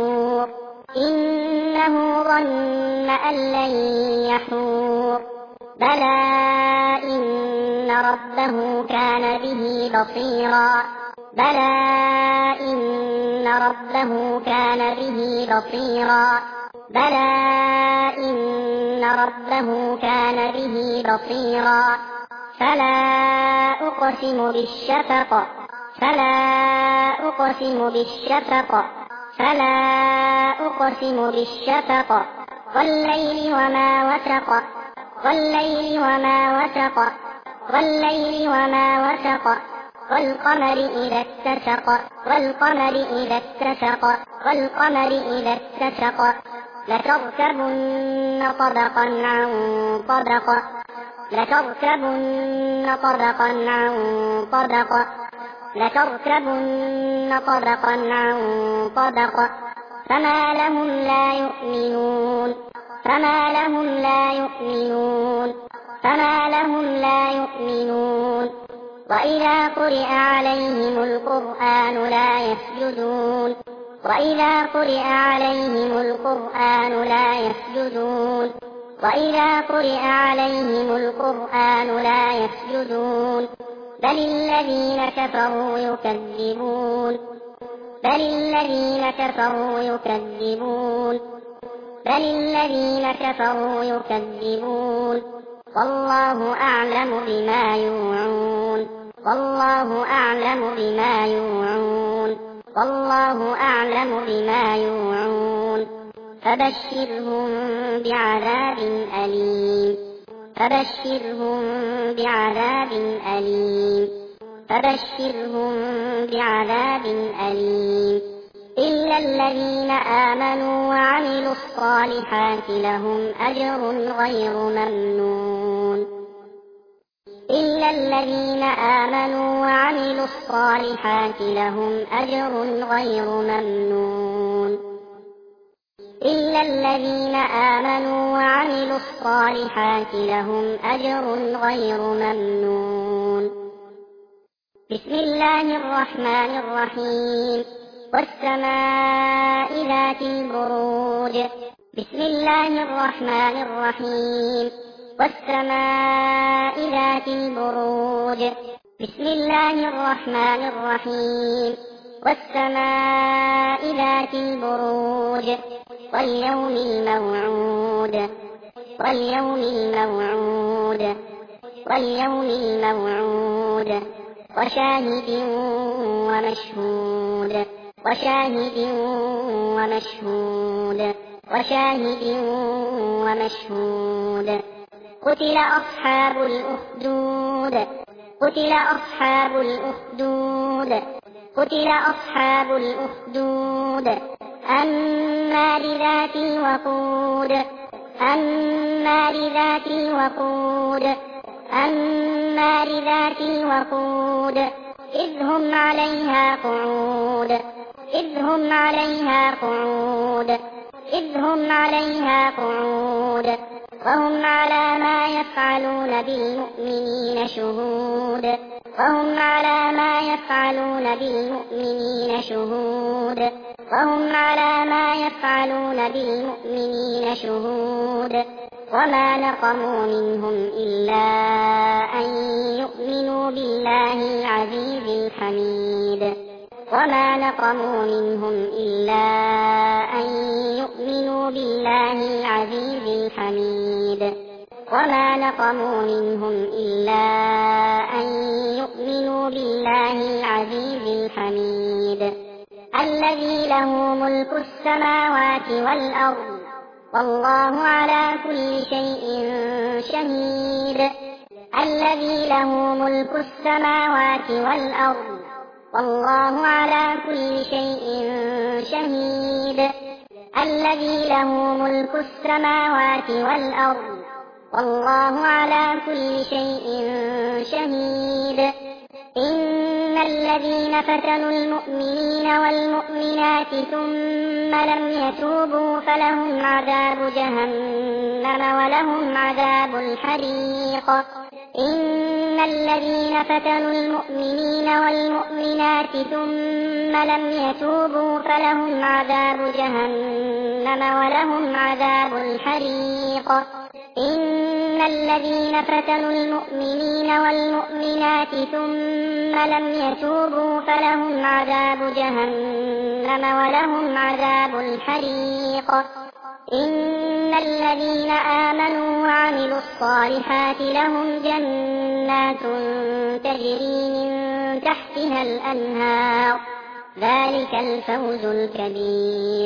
يحور إنه ظن أن لن يحور بلى إن ربه كان به بصيرا بلى إن ربه كان به بصيرا بلى إن ربه كان به بصيرا فلا أقسم بالشفق فلا أقسم بالشفق فلا أقسم بالشفق والليل وما وسق والليل وما وسق والليل وما وسق والقمر إذا اتسق والقمر إذا اتسق والقمر إذا اتسق لتركبن طبقا عن طبق لتركبن طبقا عن طبق لتركبن طبقا عن طبق فما لهم لا يؤمنون فما لهم لا يؤمنون فما لهم لا يؤمنون وإذا قرئ عليهم القرآن لا يسجدون وإذا قرئ عليهم القرآن لا يسجدون وإذا قرئ عليهم القرآن لا يسجدون بل الذين كفروا يكذبون بل الذين كفروا يكذبون بل الذين كفروا يكذبون والله أعلم بما يوعون والله أعلم بما يوعون والله أعلم بما يوعون فبشرهم بعذاب أليم فبشرهم بعذاب أليم فبشرهم بعذاب أليم إلا الذين آمنوا وعملوا الصالحات لهم أجر غير ممنون إلا الذين آمنوا وعملوا الصالحات لهم أجر غير ممنون إلا الذين آمنوا وعملوا الصالحات لهم أجر غير ممنون بسم الله الرحمن الرحيم والسماء ذات البروج بسم الله الرحمن الرحيم والسماء ذات البروج بسم الله الرحمن الرحيم والسماء ذات البروج واليوم الموعود واليوم الموعود واليوم الموعود وشاهد ومشهود وشاهد ومشهود وشاهد ومشهود قتل أصحاب الأخدود قتل أصحاب الأخدود قتل أصحاب الأخدود النار ذات الوقود النار ذات الوقود النار ذات الوقود إذ هم عليها قعود إذ هم عليها قعود إذ هم عليها قعود وهم على ما يفعلون بالمؤمنين شهود وهم على ما يفعلون بالمؤمنين شهود وهم على ما يفعلون بالمؤمنين شهود وما نقموا منهم إلا أن يؤمنوا بالله العزيز الحميد وما نقموا منهم إلا أن يؤمنوا بالله العزيز الحميد وما نقموا منهم إلا أن يؤمنوا بالله العزيز الحميد الذي له ملك السماوات والأرض والله على كل شيء شهيد الذي له ملك السماوات والأرض والله على كل شيء شهيد الذي له ملك السماوات والأرض والله على كل شيء شهيد إن الذين فتنوا المؤمنين والمؤمنات ثم لم يتوبوا فلهم عذاب جهنم ولهم عذاب الحريق إن الذين فتنوا المؤمنين والمؤمنات ثم لم يتوبوا فلهم عذاب جهنم ولهم عذاب الحريق إن الذين فتنوا المؤمنين والمؤمنات ثم لم يتوبوا فلهم عذاب جهنم ولهم عذاب الحريق. إن الذين آمنوا وعملوا الصالحات لهم جنات تجري من تحتها الأنهار ذلك الفوز الكبير.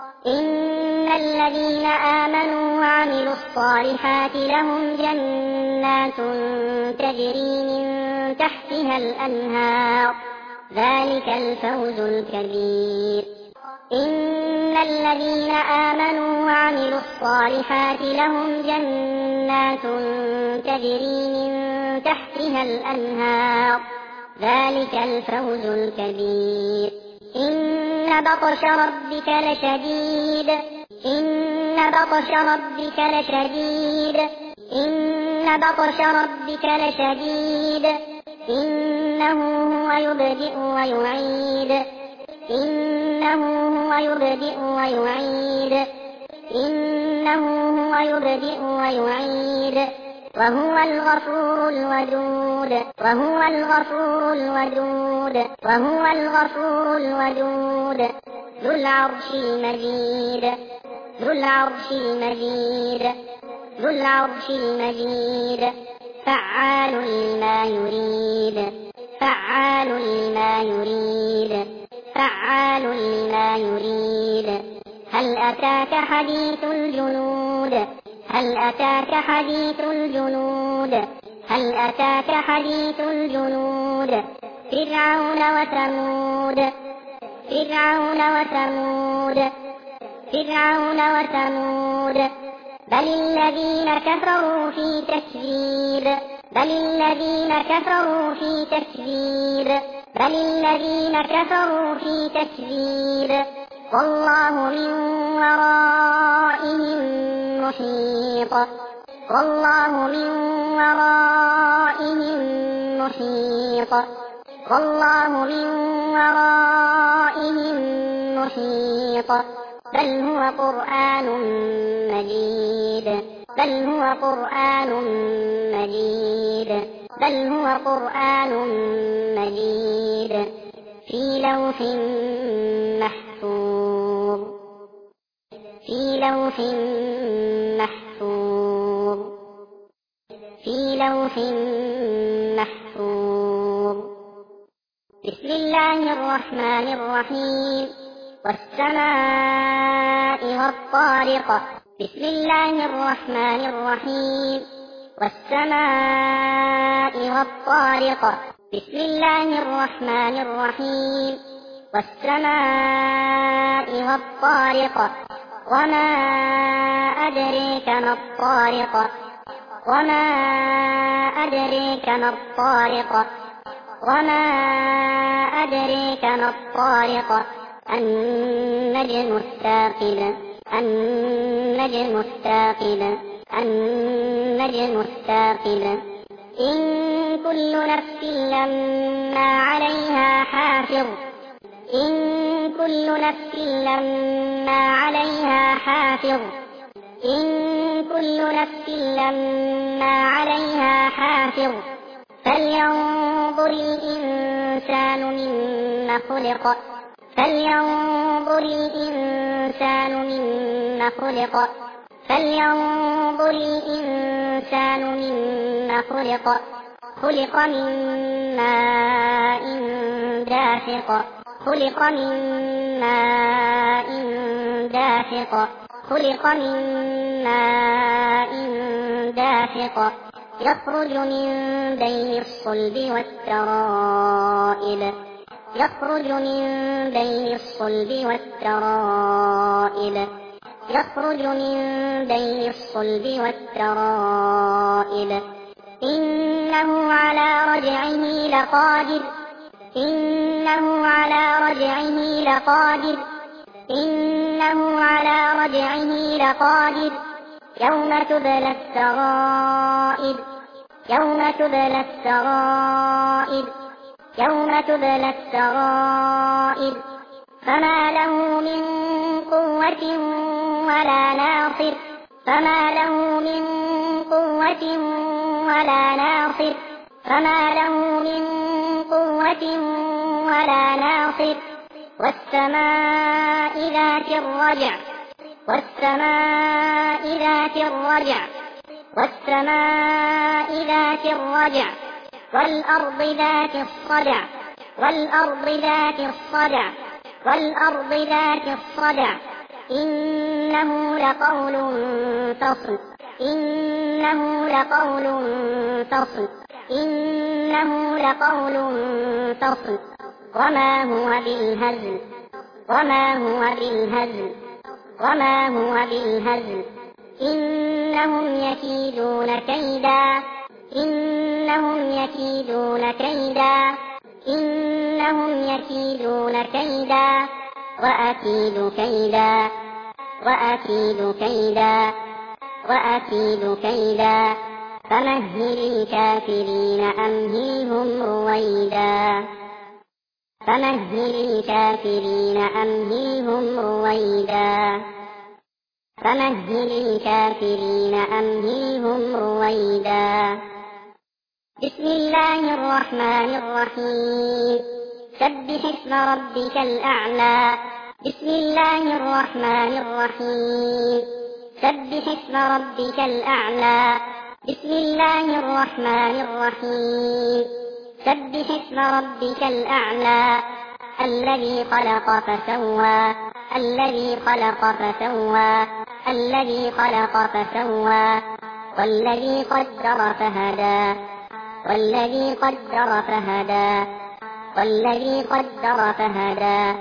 إن الذين آمنوا وعملوا الصالحات لهم جنات تجري من تحتها الأنهار ذلك الفوز الكبير. إن الذين آمنوا وعملوا الصالحات لهم جنات تجري من تحتها الأنهار ذلك الفوز الكبير. إن بطش ربك لشديد. إن بطش ربك لشديد. إن بطش ربك لشديد. إنه هو يبدئ ويعيد. إنه هو يبدئ ويعيد. إنه هو يبدئ ويعيد وهو الغفور الودود. وهو الغفور الودود. وهو الغفور الودود ذو العرش المجيد. ذو العرش المجيد. ذو العرش المجيد فعال لما يريد. فعال لما يريد. فعال لما يريد. هل أتاك حديث الجنود. هل أتاك حديث الجنود. هل أتاك حديث الجنود فرعون وثمود. فرعون وثمود. فرعون وثمود بل الذين كفروا في تكذيب. بل الذين كفروا في تكذيب. بل الذين كفروا في تكذيب والله من ورائهم محيط. والله من ورائهم محيط. والله من ورائهم محيط بل هو قرآن مجيد. بل هو قرآن مجيد. بل هو قرآن مجيد في لوح محفوظ. في لوح محفوظ. في لوح محفوظ. بسم الله الرحمن الرحيم والسماء والطارق. بسم الله الرحمن الرحيم والسماء والطارق. بسم الله الرحمن الرحيم والسماء والطارق وما أدريك ما الطارق. وما أدريك ما الطارق. وما أدريك ما الطارق النجم الثاقب. النجم الثاقب. النجم الثاقب. إن كل نفس لما عليها حافظ. إن كل نفس لما عليها حافظ. إن كل نفس لما عليها حافظ. فلينظر الإنسان مما خلق. فلينظر الإنسان مما خلق. فلينظر الإنسان مما خلق. خلق من ماء دافق. خلق من ماء دافق. خلق من ماء دافق يخرج من بين الصلب والترائب. يخرج من بين الصلب والترائب. يخرج من بين الصلب والترائب إنه على رجعه لقادر. إنه على رجعه لقادر. إنه على رجعه لقادر يوم تبلى السرائر. يوم تبلى السرائر. يوم تبلى السرائر فما له من قوة ولا ناصر. فما له من قوة ولا ناصر فما له من قوة ولا ناصر والسماء ذات الرجع والسماء ذات الرجع والسماء ذات الرجع والأرض ذات الصدع والأرض ذات الصدع والأرض ذات الصدع إنه لقول فصل إنه لقول فصل إنه لقول فصل وما هو بالهزل وما هو بالهزل وما هو بالهزل إنهم يكيدون كيدا إنهم يكيدون كيدا إنهم يكيدون كيدا وأكيد كيدا وأكيد كيدا وأكيد كيدا فمهل الكافرين أمهلهم رويدا فمهل الكافرين أمهلهم رويدا فمهل الكافرين أمهلهم رويدا بسم الله الرحمن الرحيم سبح اسم ربك الأعلى بسم الله الرحمن الرحيم سبح اسم ربك الأعلى بسم الله الرحمن الرحيم سبح اسم ربك الأعلى الذي خلق فسوى الذي خلق فسوى الذي خلق فسوى والذي قدر فهدى والذي قدر فهدى والذي قدر فهدى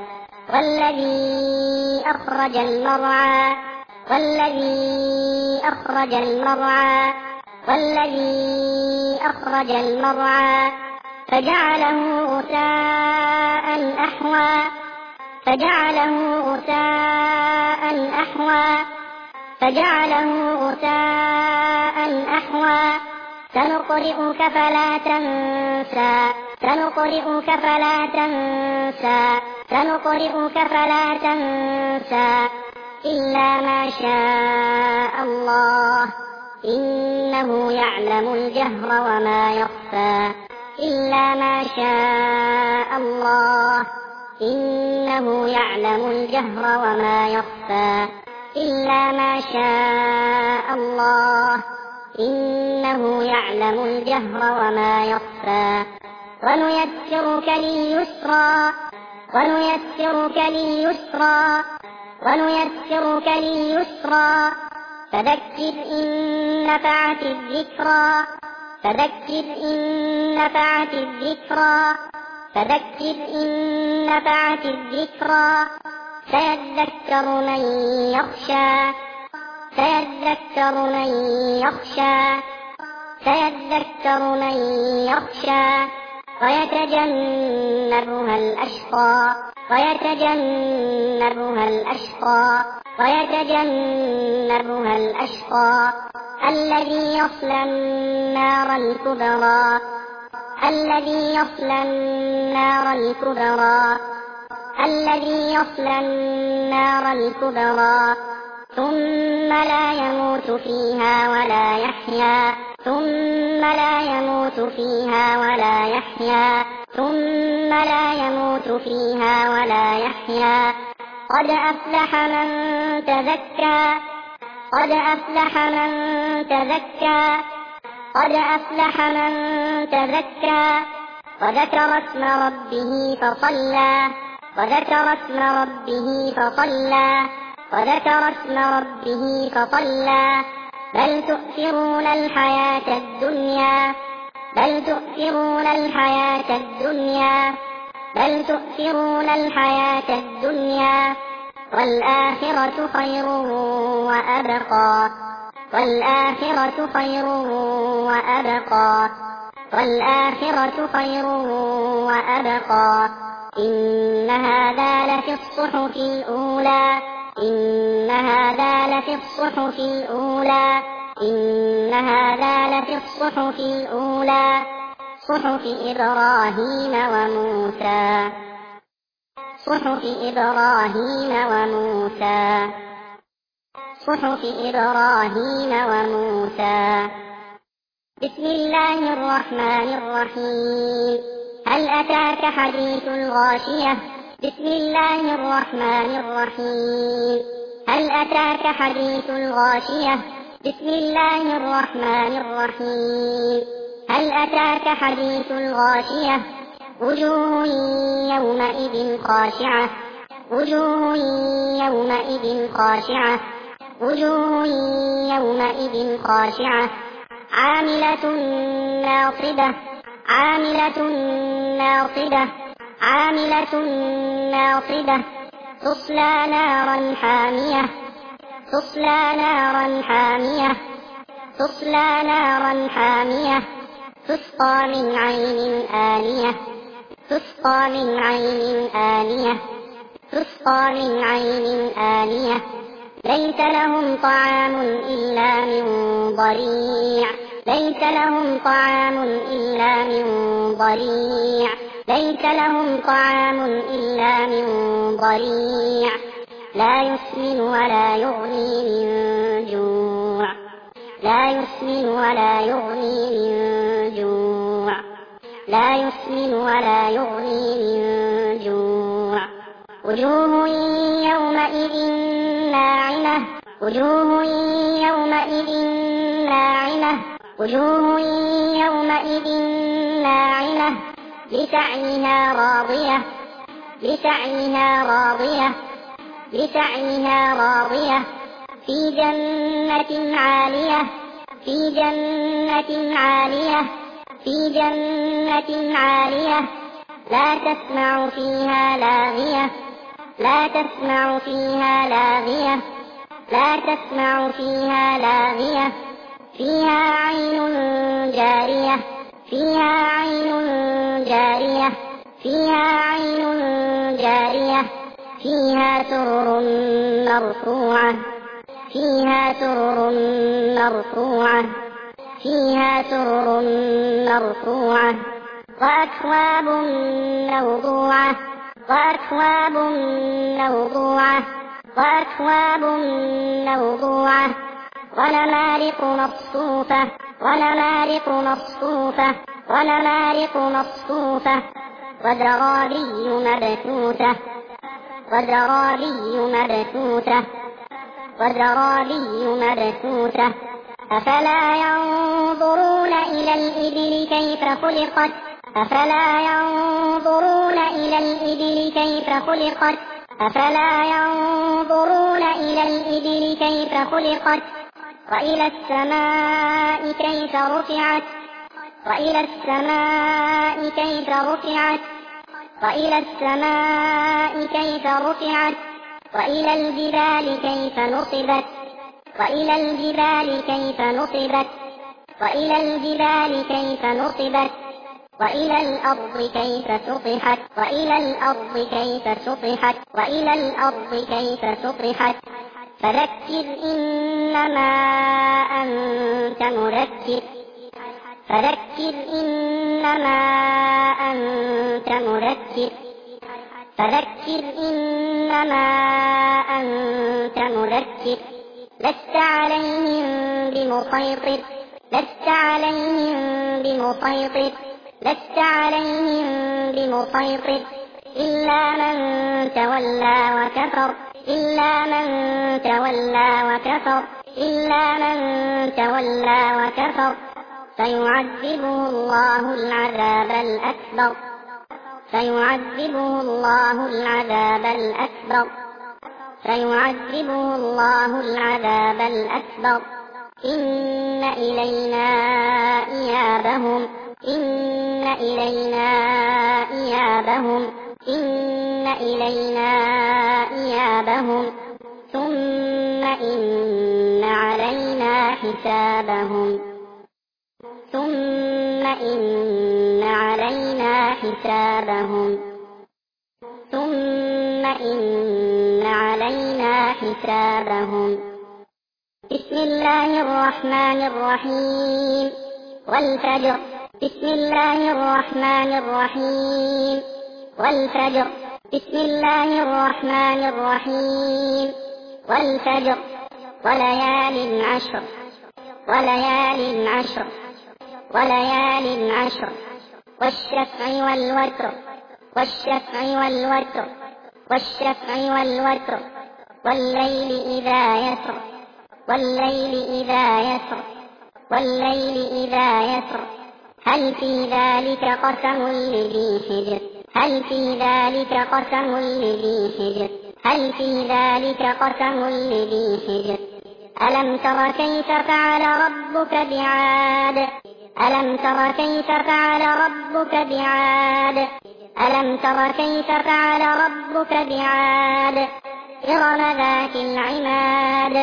والذي أخرج المرعى والذي أخرج المرعى والذي أخرج المرعى فجعله غثاء أحوى فجعله غثاء أحوى فجعله غثاء أحوى سنقرئك فلا تنسى سنقرئك فلا تنسى سنقرئك فلا تنسى إلا ما شاء الله إنه يعلم الجهر وما يخفى إلا ما شاء الله إنه يعلم الجهر وما يخفى إلا ما شاء الله إنه يعلم الجهر وما يخفى ونيسرك لليسرى ونيسرك لليسرى ونيسرك لليسرى فذكر إن نفعت الذكرى فذكر إن نفعت الذكرى فذكر إن نفعت الذكرى سيذكر من يخشى سيذكر من يخشى سيذكر من يخشى ويتجنبها الأشقى ويتجنبها الأشقى ويتجنبها الأشقى الذي يصلى النار الكبرى الذي يصلى النار الكبرى الذي يصلى النار الكبرى ثم لا يموت فيها ولا يحيا ثم لا يموت فيها ولا يحيا ثم لا يموت فيها ولا يحيا قد أفلح من تزكى قد أفلح من تزكى قد أفلح من تزكى وذكر اسم ربه فصلى وذكر اسم ربه فصلى وذكر اسم ربه فصلى بل تؤثرون الحياة الدنيا بل تؤثرون الحياة الدنيا بل تؤثرون الحياة الدنيا والآخرة خير وأبقى والآخرة خير وأبقى والآخرة خير وأبقى إن هذا لفي الصحف الأولى إن هذا لفي الصحف الأولى إن هذا لفي الصحف الأولى صحف إبراهيم وموسى صحف إبراهيم وموسى صحف إبراهيم وموسى. بسم الله الرحمن الرحيم. هل أتاك حديث الغاشية؟ بسم الله الرحمن الرحيم. هل أتاك حديث الغاشية؟ بسم الله الرحمن الرحيم. هل أتاك حديث الغاشية؟ وجوه يومئذ خاشعة. وجوه يومئذ خاشعة. وجوه يومئذ خاشعة. عاملة ناصبة. عاملة ناصبة. عاملة ناصبة. تصلى نارا حامية. تصلى نارا حامية. تصلى نارا حامية. تسقى من عين آنية. تسقى من عين آنية. تسقى من عين آنية. ليس لهم طعام إلا من ضريع. ليس لهم طعام إلا من ضريع. ليس لهم طعام إلا من ضريع. لا يسمن ولا يغني من جوع. لا يسمن ولا يغني من جوع. لا يسمن ولا يغني من جوع. وجوه يومئذ ناعمة. وجوه يومئذ ناعمة. وجوه يومئذ ناعمة. لسعيها راضية. لسعيها راضية. لسعيها راضية. في جنة عالية. في جنة عالية. في جنة عالية. لا تسمع فيها لاغية. لا تسمع فيها لاغية. لا تسمع فيها لاغية. فيها عين جارية. فيها عين جارية. فيها عين جارية. فيها سرر مرفوعة. فيها سرر مرفوعة. فيها سرر مرفوعة. وأكواب موضوعة. وأكواب موضوعة. وأكواب موضوعة. ونمارق مصفوفة. ونمارق مصفوفة. ونمارق مصفوفة. وزرابي مبثوثة. وزرابي مبثوثة. وزرابي مبثوثة. أفلا ينظرون إلى الإبل كيف خلقت. أفلا ينظرون إلى الإبل كيف خلقت. أفلا ينظرون إلى الإبل كيف خلقت. وإلى السماء كيف رفعت. وإلى السماء كيف رفعت. وإلى السماء كيف رفعت. وإلى الجبال كيف نصبت. وإلى الجبال كيف نصبت. وإلى الجبال كيف نصبت. وإلى الأرض كيف سطحت. وإلى الأرض كيف سطحت. وإلى الأرض كيف سطحت. فذكر إنما أنت مذكر. فذكر إنما أنت مذكر. فذكر إنما أنت مذكر. لست عليهم بمسيطر. لست عليهم بمسيطر. لست عليهم بمسيطر. إلا من تولى وكفر. إلا من تولى وكفر. إلا من تولى وكفر. فيعذبه الله العذاب الأكبر. فيعذبه الله العذاب الأكبر. فيعذبه الله العذاب الأكبر. إن إلينا إيابهم. إن إلينا إيابهم. إن إلينا إيابهم. ثم إن علينا حسابهم. ثم إن علينا حسابهم. ثم إن علينا حسابهم. بسم الله الرحمن الرحيم. والفجر. بسم الله الرحمن الرحيم. والفجر. بسم الله الرحمن الرحيم. والفجر. وليال عشر وليال عشر وليال عشر والشفع والوتر والشفع والوتر والشفع والوتر والليل إذا يسر والليل إذا يسر والليل إذا يسر هل في ذلك قسم لذي حجر هل في ذلك قسم لذي حجر هل في ذلك قسم لذي حجر ألم تر كيف فعل ربك بعاد ألم تر كيف فعل ربك بعاد ألم تر كيف فعل ربك بعاد إرم ذات العماد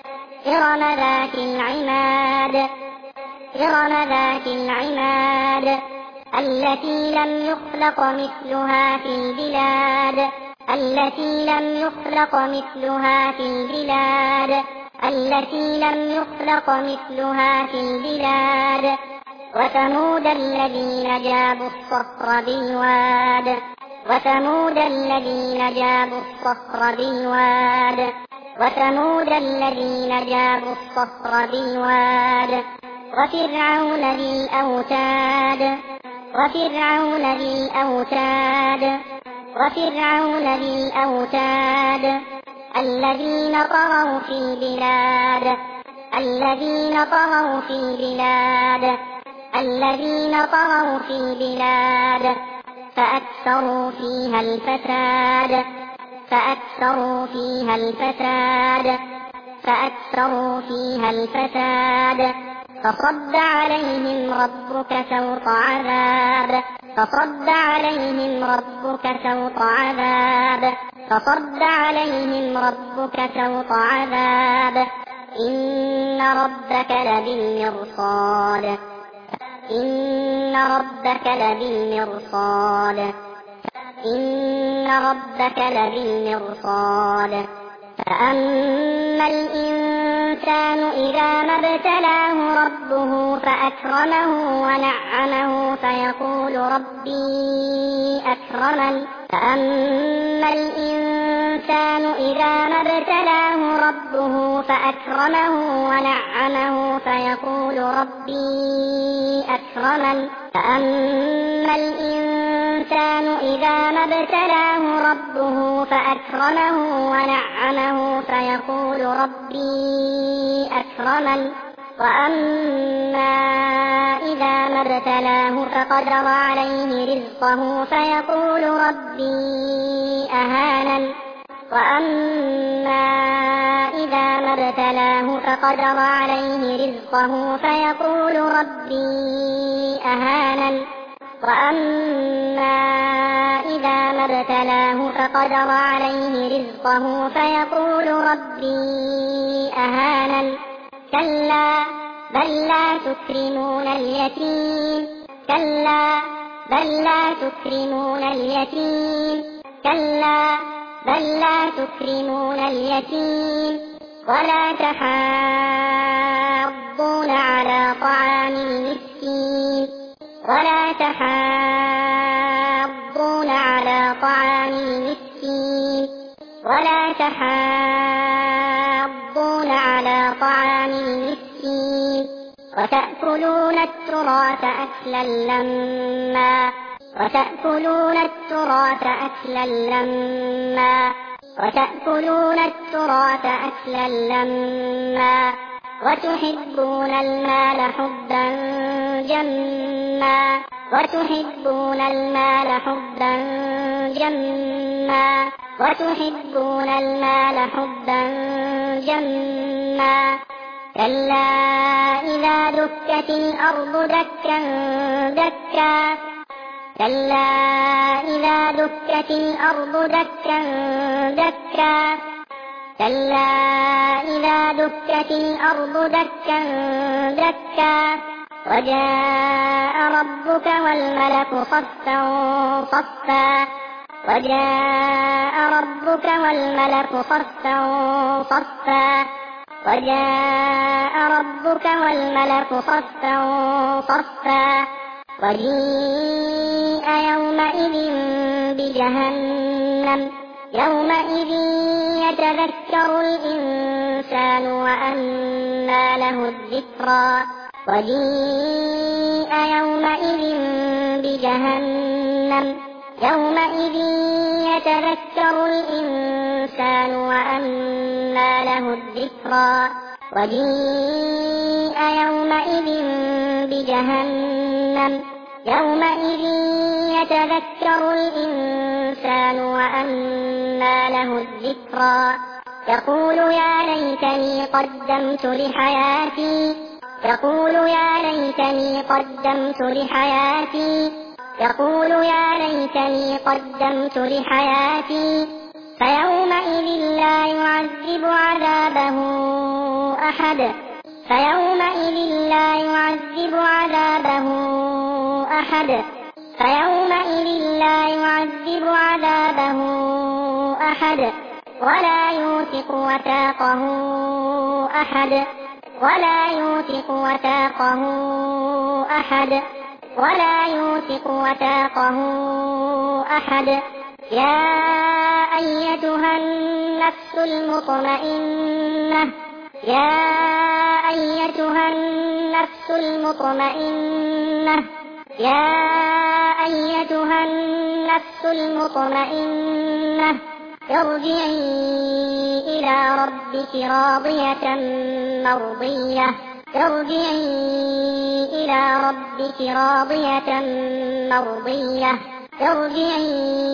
إرم ذات العماد إرم ذات العماد التي لم يخلق مثلها في البلاد التي لم يخلق مثلها في البلاد التي لم يخلق مثلها في البلاد وثمود الذين جابوا الصخر بالواد وثمود الذين جابوا الصخر بالواد وثمود الذين جابوا الصخر بالواد وفرعون ذي الأوتاد وفرعون ذي الأوتاد وفرعون ذي الأوتاد الذين طغوا في البلاد الذين طغوا في البلاد الذين طغوا في البلاد فأكثروا فيها الفساد فأكثروا فيها الفساد فأكثروا فيها الفساد فصب عليهم ربك سوط عذاب فصب عليهم ربك سوط عذاب فصب عليهم ربك سوط عذاب إن ربك لبالمرصاد إن ربك لبالمرصاد إن ربك لبالمرصاد فأما الإنسان إذا ما ابتلاه ربه فأكرمه ونعمه فيقول ربي أكرمن فأما الإنسان إذا ما ابتلاه ربه فأكرمه ونعمه فيقول ربي أكرمن فأما الإنسان إذا ما ابتلاه ربه فأكرمه ونعمه فيقول ربي أكرمن وأما إذا ما ابتلاه فقدر عليه رزقه فيقول ربي أهانن وأما إذا ما ابتلاه فقدر عليه رزقه فيقول ربي أهانن وأما إذا ما ابتلاه فقدر عليه رزقه فيقول ربي أهانن كلا بل لا تكرمون اليتيم كلا بل لا تكرمون اليتيم كلا بل لا تكرمون اليتيم ولا تحاضون على طعام المسكين ولا تحاضون على طعام المسكين ولا تحاضون على طعام المسكين وتأكلون التراث أكلا لما وتأكلون التراث أكلا لما وتأكلون التراث أكلا لما وتحبون المال حبا جما وتحبون المال حبا جما وتحبون المال حبا جما كلا إذا دكت الأرض دكا دكا كلا إذا دكت الأرض دكا دكا كلا إذا دكت الأرض دكا دكا وجاء ربك والملك صفا صفا وجاء ربك والملك صفا صفا وجاء ربك والملك صفا صفا وجيء يومئذ بجهنم يومئذ يتذكر الإنسان وأنى له الذكرى وجيء يومئذ بجهنم يومئذ يتذكر الإنسان وأنى له الذكرى وجيء يومئذ بجهنم يومئذ يتذكر الإنسان وأنى له الذكرى يقول يا ليتني قدمت لحياتي يقول يا ليتني قدمت لحياتي يقول يا ليتني قدمت لحياتي فيومئذ لا يعذب عذابه أحد فيومئذ لا يعذب عذابه أحد فيومئذ لا يعذب عذابه أحد ولا يوثق وثاقه أحد ولا يوثق وثاقه أحد ولا يوثق وثاقه أحد يا أيتها النفس المطمئنة يا أيتها النفس المطمئنة يا أيتها النفس المطمئنة ارجعي إلى ربك راضية مرضية ارجعي إلى ربك راضية مرضية ارجعي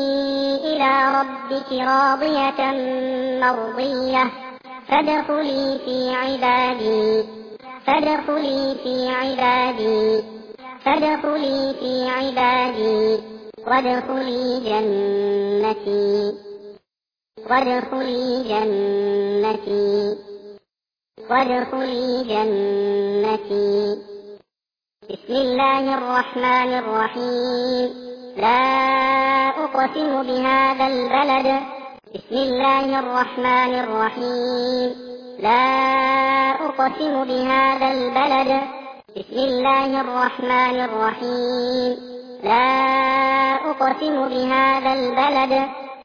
إلى ربك راضية مرضية فادخلي في عبادي فادخلي في عبادي فادخلي في عبادي وادخلي جنتي وادخلي جنتي وادخلي جنتي بسم الله الرحمن الرحيم لا أقسم بهذا البلد بسم الله الرحمن الرحيم لا أقسم بهذا البلد بسم الله الرحمن الرحيم لا أقسم بهذا البلد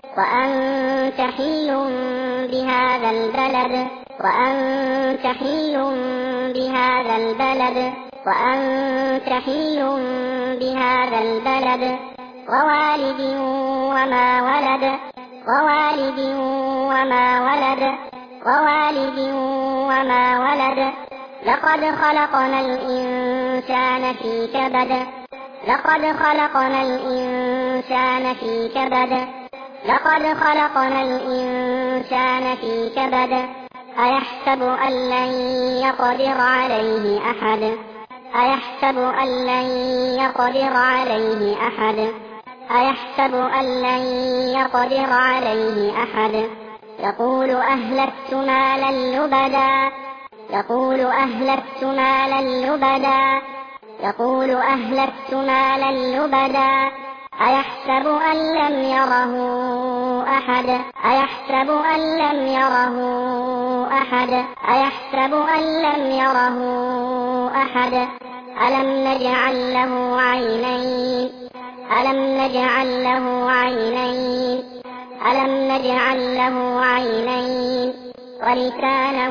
وأنت حل بهذا البلد وأنت حل بهذا البلد وأنت حل بهذا البلد ووالد وما ولد ووالد وما ولد ووالد وما ولد لقد خلقنا الإنسان في كبد لقد خلقنا الإنسان في كبد لقد خلقنا الإنسان في كبد أيحسب أن لن يقدر عليه أحد أيحسب أن لن يقدر عليه أحد أيحسب أن لن يقدر عليه أحد يقول أهلكت مالا لبدا يقول أهلكت مالا لبدا يقول أهلكت مالا لبدا أيحسب أن لم يره أحد أيحسب أن لم يره أحد أيحسب أن لم يره أحد ألم نجعل له عينين ألم نجعل له عينين ألم نجعل له عينين ولسانا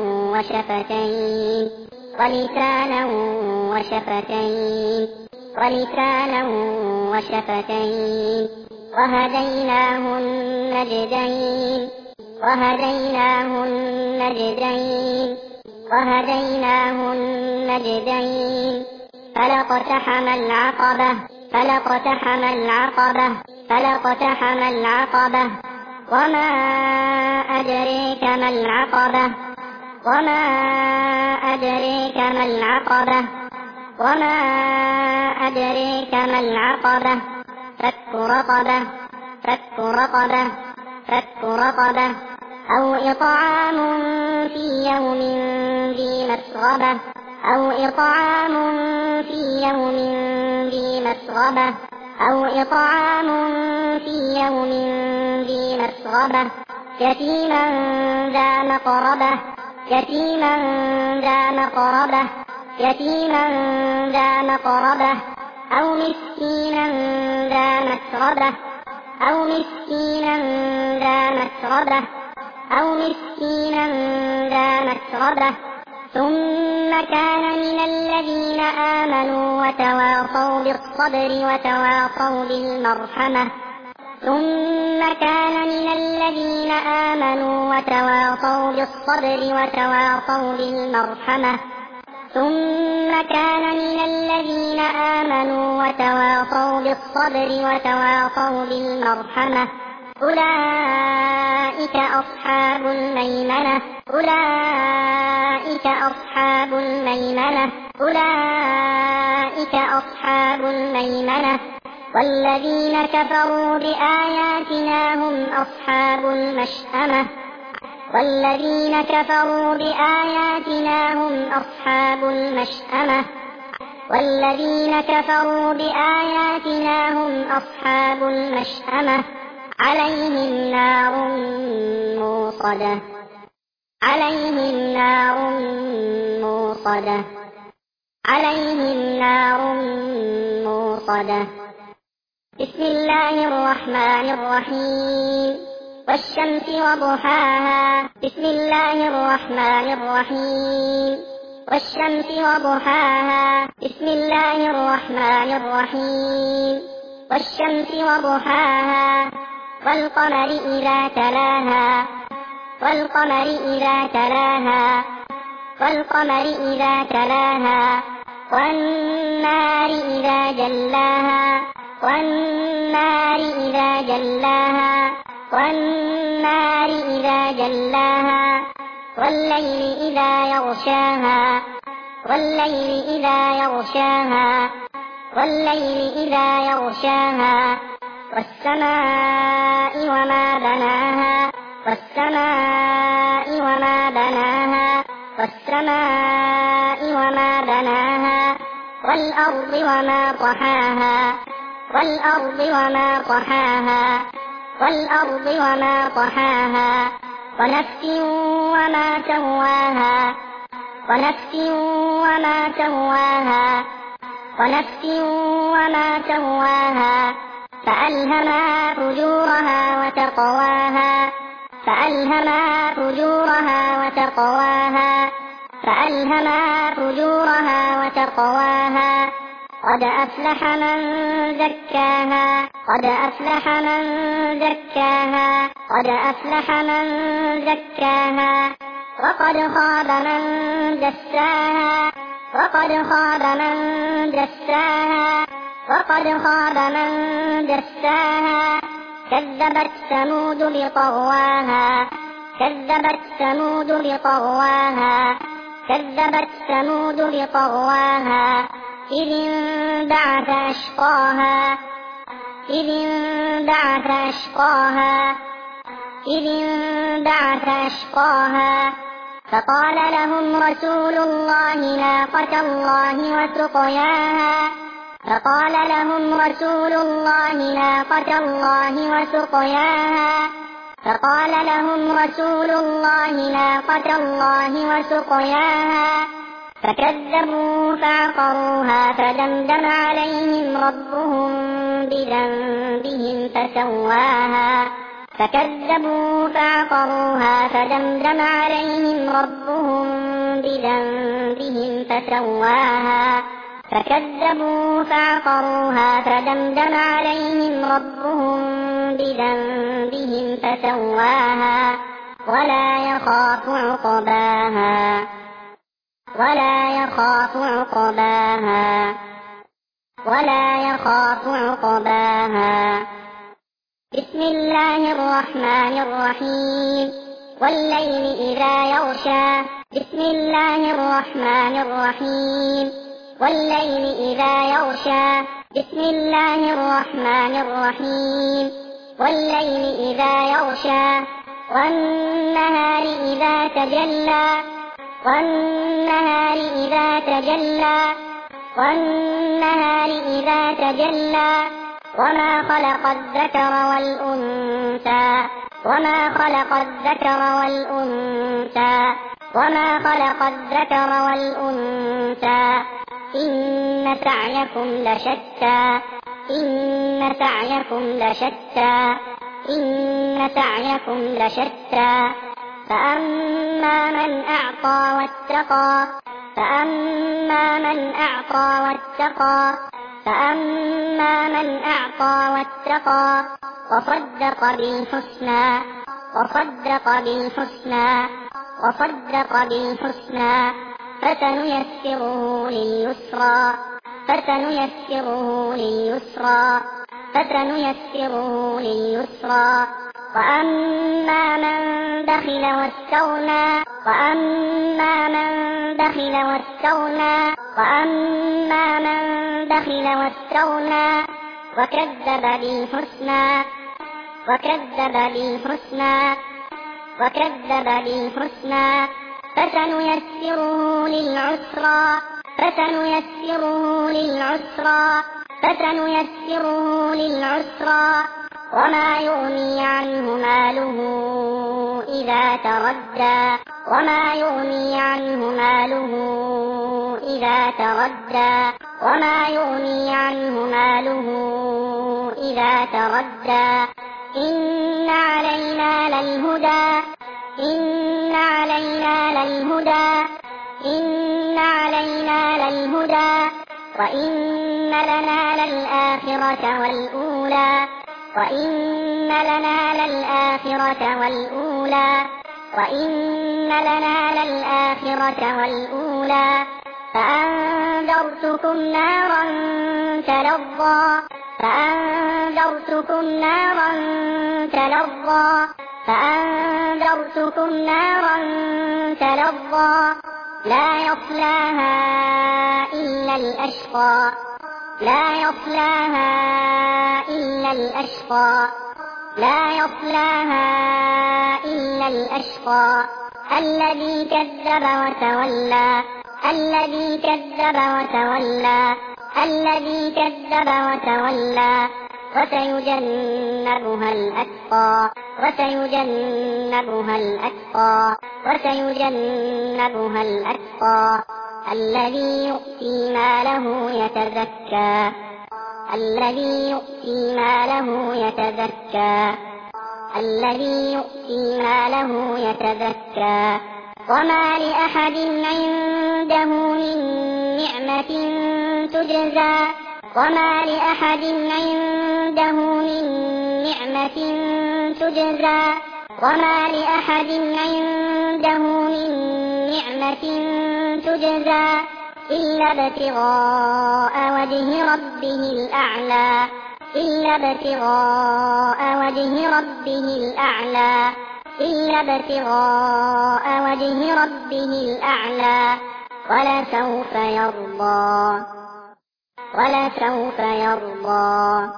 وشفتين ولسانا وشفتين ولسانا وشفتين وهديناه النجدين وهديناه النجدين وهديناه النجدين فلاقتحم العقبة فلاقتحم العقبة فلاقتحم العقبة وما أدريك ما العقبة وما أدريك ما العقبة وما أدريك ما العقبة فك رقبة فك رقبة فك رقبة أو إطعام في يوم ذي مسغبة أو إطعام في يوم ذي مسغبة أو إطعام في يوم ذي مسغبة يتيما ذا مقربة يتيما ذا مقربة يتيما ذا مقربة أو مسكينا ذا مسربة أو مسكينا ذا مسربة أو مسكينا ذا مسربة ثم كان من الذين آمنوا وتواصوا بالصبر وتواصوا بالمرحمة ثم كان من الذين آمنوا وتواصوا بالصبر وتواصوا بالمرحمة ثم كان من الذين آمنوا وتواصوا بالصبر وتواصوا بالمرحمة أولئك أصحاب الميمنة أولئك أصحاب الميمنة أولئك أصحاب الميمنة والذين كفروا بآياتنا هم أصحاب المشأمة والذين كفروا بآياتنا هم أصحاب المشأمة والذين كفروا بآياتنا هم أصحاب المشأمة عليهم نار موصدة عليهم نار موصدة عليهم نار موصدة بسم الله الرحمن الرحيم والشمس وضحاها بسم الله الرحمن الرحيم والشمس وضحاها بسم الله الرحمن الرحيم والشمس وضحاها والقمر إذا تلاها والقمر إذا تلاها والقمر إذا تلاها والنار إذا جلاها والنار إذا جلاها والنار إذا جلاها والليل إذا يغشاها والليل إذا يغشاها والليل إذا يغشاها والسماء وما بناها والسماء وما بناها والسماء وما بناها والأرض وما طحاها والأرض وما طحاها والأرض وما طحاها ونفس وما سواها ونفس وما سواها ونفس وما سواها فألهمها فجورها وتقواها فألهمها فجورها وتقواها فألهمها فجورها وتقواها قد أفلح من زكاها قد أفلح من زكاها قد أفلح من زكاها وقد خاب من دساها وقد خاب من دساها وقد خاب من دساها كذبت ثمود بطغواها كذبت ثمود بطغواها كذبت ثمود بطغواها إذ انبعث أشقاها إذ انبعث أشقاها إذ انبعث أشقاها فقال لهم رسول الله ناقة الله وسقياها فقال لهم رسول الله ناقة الله وسقياها فقال لهم رسول الله ناقة الله وسقياها فكذبوا فعقروها فدمدم عليهم ربهم بذنبهم فسواها فكذبوا فعقروها فدمدم عليهم ربهم بذنبهم فسواها فكذبوا فعقروها فدمدم عليهم ربهم بذنبهم فسواها ولا يخاف عقباها ولا يخاف عقباها ولا يخاف عقباها بسم الله الرحمن الرحيم والليل إذا يغشى بسم الله الرحمن الرحيم والليل إذا يغشى بسم الله الرحمن الرحيم والليل إذا يغشى والنهار إذا تجلى والنهار إذا تجلى والنهار إذا تجلى وما خلق الذكر والأنثى وما خلق الذكر والأنثى وما خلق الذكر والأنثى إن سعيكم لشتى إن سعيكم لشتى إن سعيكم لشتى فأما من أعطى واتقى فأما من أعطى واتقى فأما من أعطى واتقى وصدق بالحسنى وصدق بالحسنى وصدق بالحسنى فسنيسره لليسرى فسنيسره لليسرى فسنيسره لليسرى وأما من بخل واستغنى وأما من بخل واستغنى وأما من بخل واستغنى وكذب بالحسنى وكذب بالحسنى وكذب بالحسنى فسنيسره للعسرى فسنيسره للعسرى فسنيسره للعسرى وما يغني عنه ماله إذا تردى وما يغني عنه ماله إذا تردى وما يغني عنه ماله إذا تردى إن علينا للهدى إن علينا للهدى إن علينا للهدى وإن لنا للآخرة والأولى وإن لنا للآخرة والأولى وإن لنا للآخرة والأولى فأنذرتكم نارا تلظى فأنذرتكم نارا تلظى فأنذرتكم نارا تلظى لا يصلاها إلا الأشقى لا يصلاها إلا الأشقى لا يصلاها إلا الأشقى الذي كذب وتولى الذي كذب وتولى الذي كذب وتولى وسيجنبها الأتقى وسيجنبها الأتقى وسيجنبها الأتقى الذي يؤتي ماله يتزكى الذي يؤتي ماله يتزكى الذي يؤتي ماله يتزكى وما لأحد عنده من نعمة تجزى وما لأحد عنده من نعمة تجزى وما لأحد عنده من نعمة تجزى إلا ابتغاء وجه ربه الأعلى إلا ابتغاء وجه ربه الأعلى إلا ابتغاء وجه ربه الأعلى ولسوف يرضى ولسوف يرضى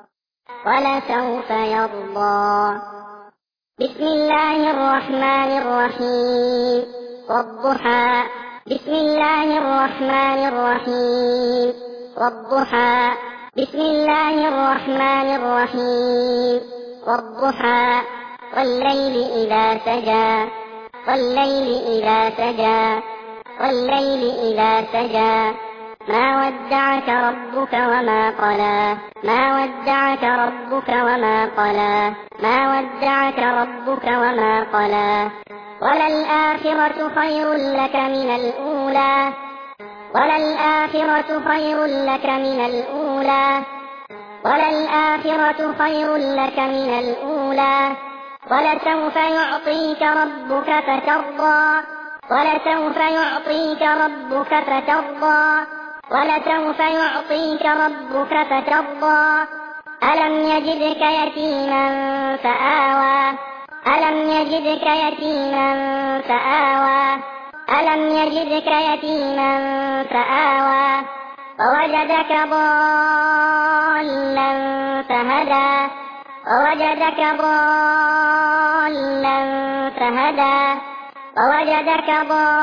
ولسوف يرضى بسم الله الرحمن الرحيم والضحى بسم الله الرحمن الرحيم والضحى بسم الله الرحمن الرحيم والضحى والليل إذا سجى والليل إذا سجى والليل إذا سجى ما ودعك ربك وما قلى ما ودعك ربك وما قلى ما ودعك ربك وما قلى وللآخرة خير لك من الأولى وللآخرة خير لك من الأولى وللآخرة خير لك من الأولى ولسوف يعطيك ربك فترضى ولسوف يعطيك ربك فترضى ولسوف يعطيك ربك فترضى ألم يجدك يتيما فآوى ألم يجدك يتيما فآوى ألم يجدك يتيما فآوى ووجدك ضالا فهدى ووجدك ضالا فهدى ووجدك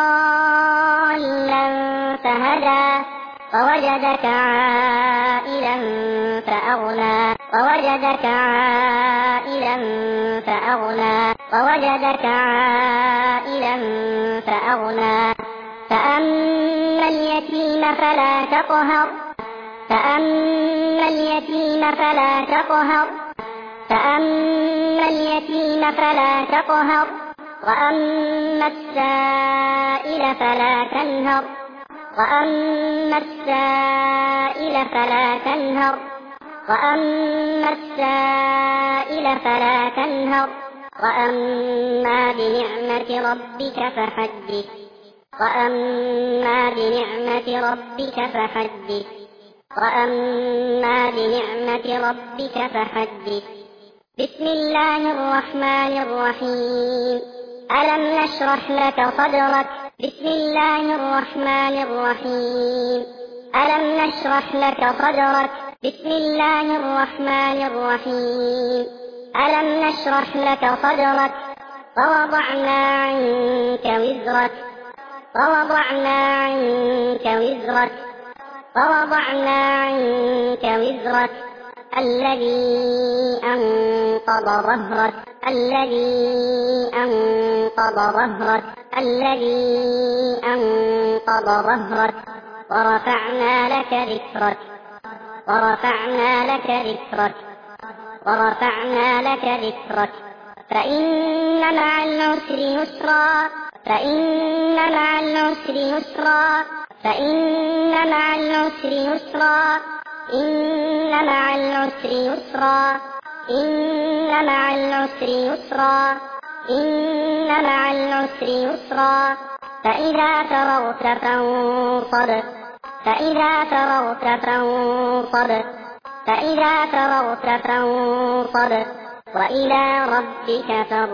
ضالا فهدى ووجدك عائلا فأغنى ووجدك عائلا فأغنى ووجدك عائلا فأغنى فأما اليتيم فلا تقهر فأما اليتيم فلا تقهر وأما السائل فلا تنهر وأما بنعمة ربك فحدث بسم الله الرحمن الرحيم ألم نشرح لك صدرك بسم الله الرحمن الرحيم ألم نشرح لك صدرك بسم الله الرحمن الرحيم ألم نشرح لك صدرك ووضعنا عنك وزرك الذي أنقض ظهرك ورفعنا لك ذكرك فإن مع العسر يسرا إن مع العسر يسرا فإذا فرغت فانصب وإلى ربك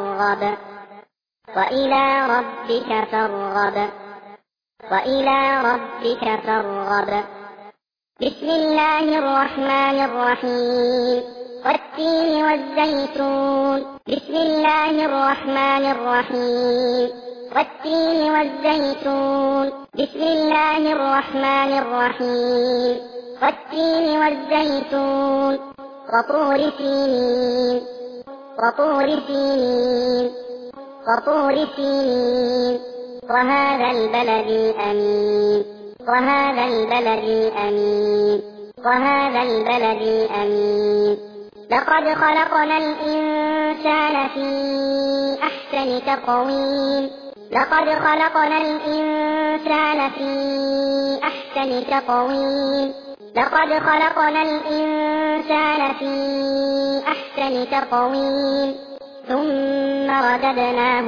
فارغب بسم الله الرحمن الرحيم والتين والزيتون بسم الله الرحمن الرحيم والتين والزيتون بسم الله الرحمن الرحيم والتين والزيتون وطور سينين وهذا البلد الأمين لقد خلقنا الإنسان في أحسن تقويم ثم رددناه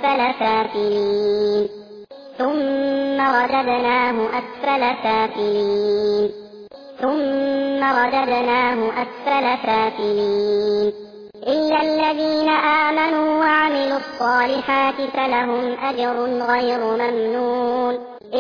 أسفل سافلين إلا الذين آمنوا وعملوا الصالحات فلهم أجر غير ممنون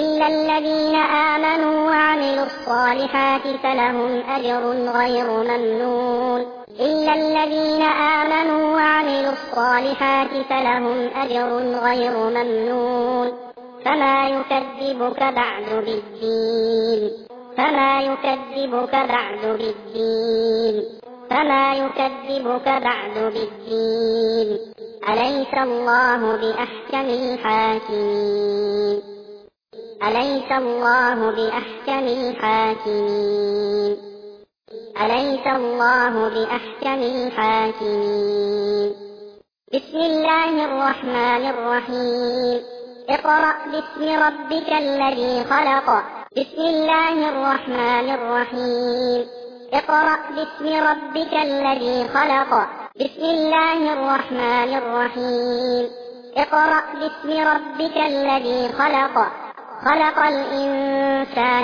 فما يكذبك بعد بالدين أليس الله بأحكم الحاكمين بسم الله الرحمن الرحيم اقرأ باسم ربك الذي خلق خلق الإنسان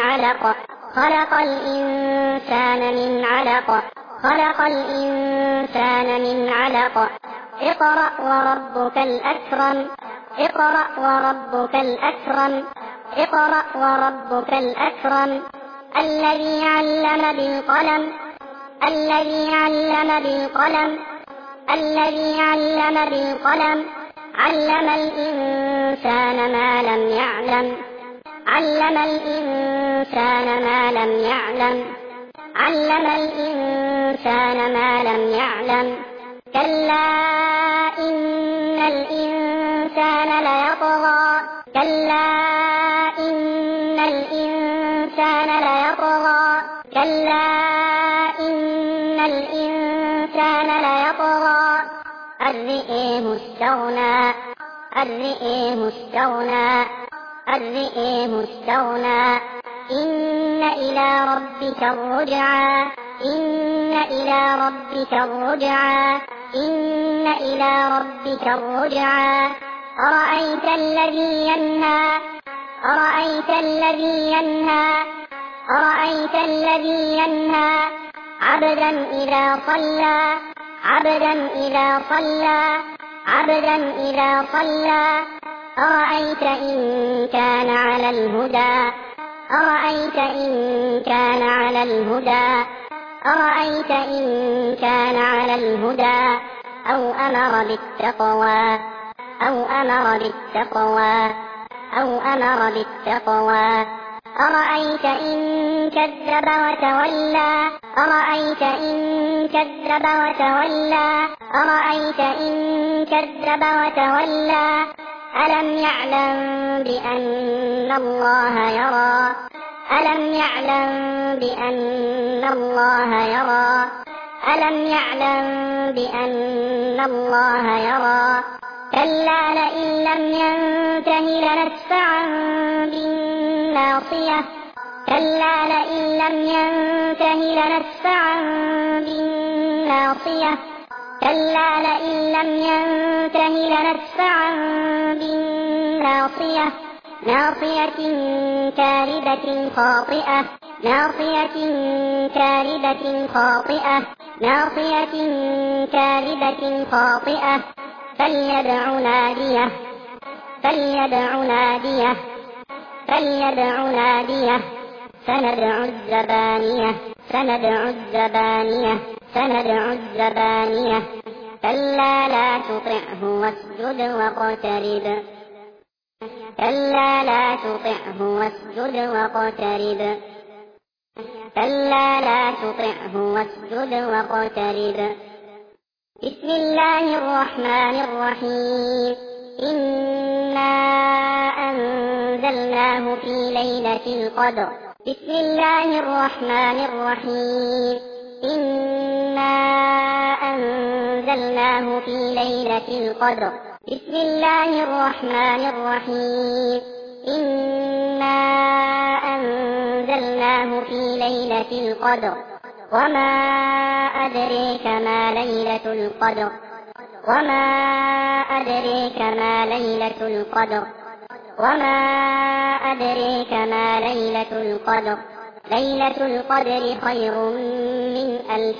من علق اقرأ وربك الأكرم الذي علم بالقلم علم الإنسان ما لم يعلم كلا إن الإنسان ليطغى كلا إن الإنسان ليطغى أن رآه استغنى إن إلى ربك الرجعى أرأيت الذي ينهى عبدا إذا صلى أرأيت إن كان على الهدى أو أمر بالتقوى أرأيت إن كذب وتولى ألم يعلم بأن الله يرى كلا لئن لم ينته لنسفعا بالناصية ناصية كاذبة خاطئة فليدع ناديه سندع الزبانية كلا لا تطعه واسجد واقترب بسم الله الرحمن الرحيم إنا أنزلناه في ليلة القدر وما أدريك ما ليلة القدر ليلة القدر خير من ألف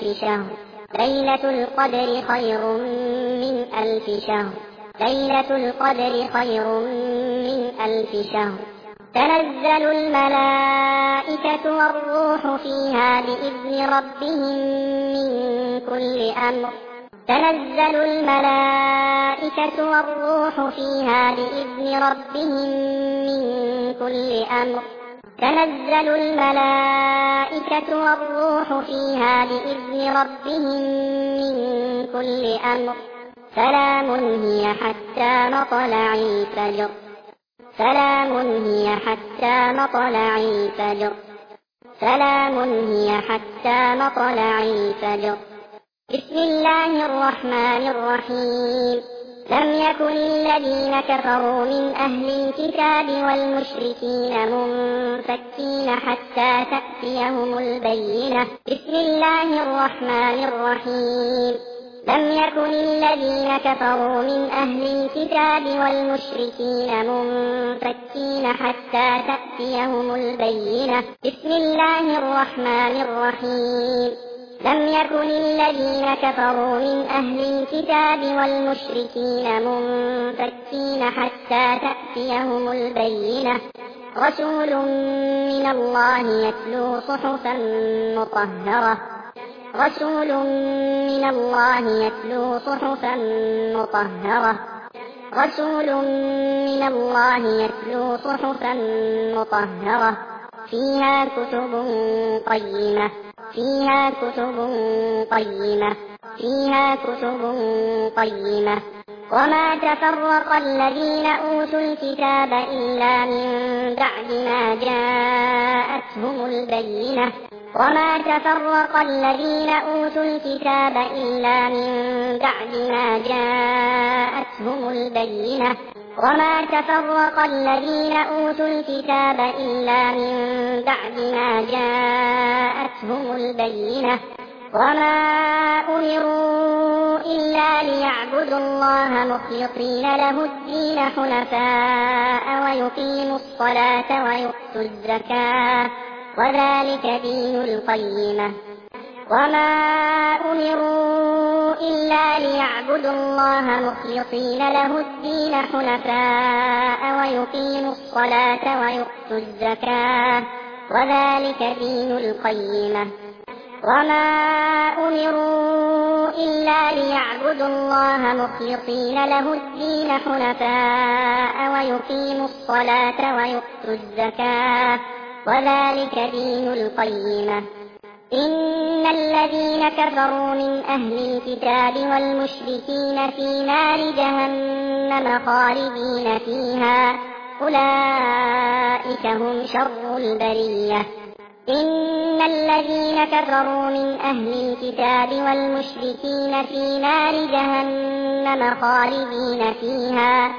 شهر تنزل الملائكة والروح فيها بإذن ربهم من كل أمر سلام هي حتى مطلع الفجر بسم الله الرحمن الرحيم لم يكن الذين كفروا من أهل الكتاب والمشركين منفكين حتى تأتيهم البينة بسم الله الرحمن الرحيم لم يكن الذين كفروا من أهل الكتاب والمشركين منفكين حتى تأتيهم البينة رسول من الله يتلو صحفا مطهرة فيها كتب قيمة وما تفرق الذين أوتوا الكتاب إلا من بعد ما جاءتهم البينة وما تفرق الذين أوتوا الكتاب إلا من بعد ما جاءتهم البينة وما تفرق الذين أوتوا الكتاب إلا من بعد ما جاءتهم البينة وما أمروا إلا ليعبدوا الله مخلصين له الدين حنفاء ويقيموا الصلاة ويؤتوا الزكاة وذلك دين القيمة وما أمروا إلا ليعبدوا الله مخلصين له الدين حنفاء ويقيموا الصلاة ويؤتوا الزكاة وذلك دين القيمة وما أمروا إلا ليعبدوا الله مخلصين له الدين حنفاء ويقيموا الصلاة ويؤتوا الزكاة وذلك دين القيمة إن الذين كفروا من أهل الكتاب والمشركين في نار جهنم خالدين فيها أولئك هم شر البرية إن الذين كفروا من أهل الكتاب والمشركين في نار جهنم خالدين فيها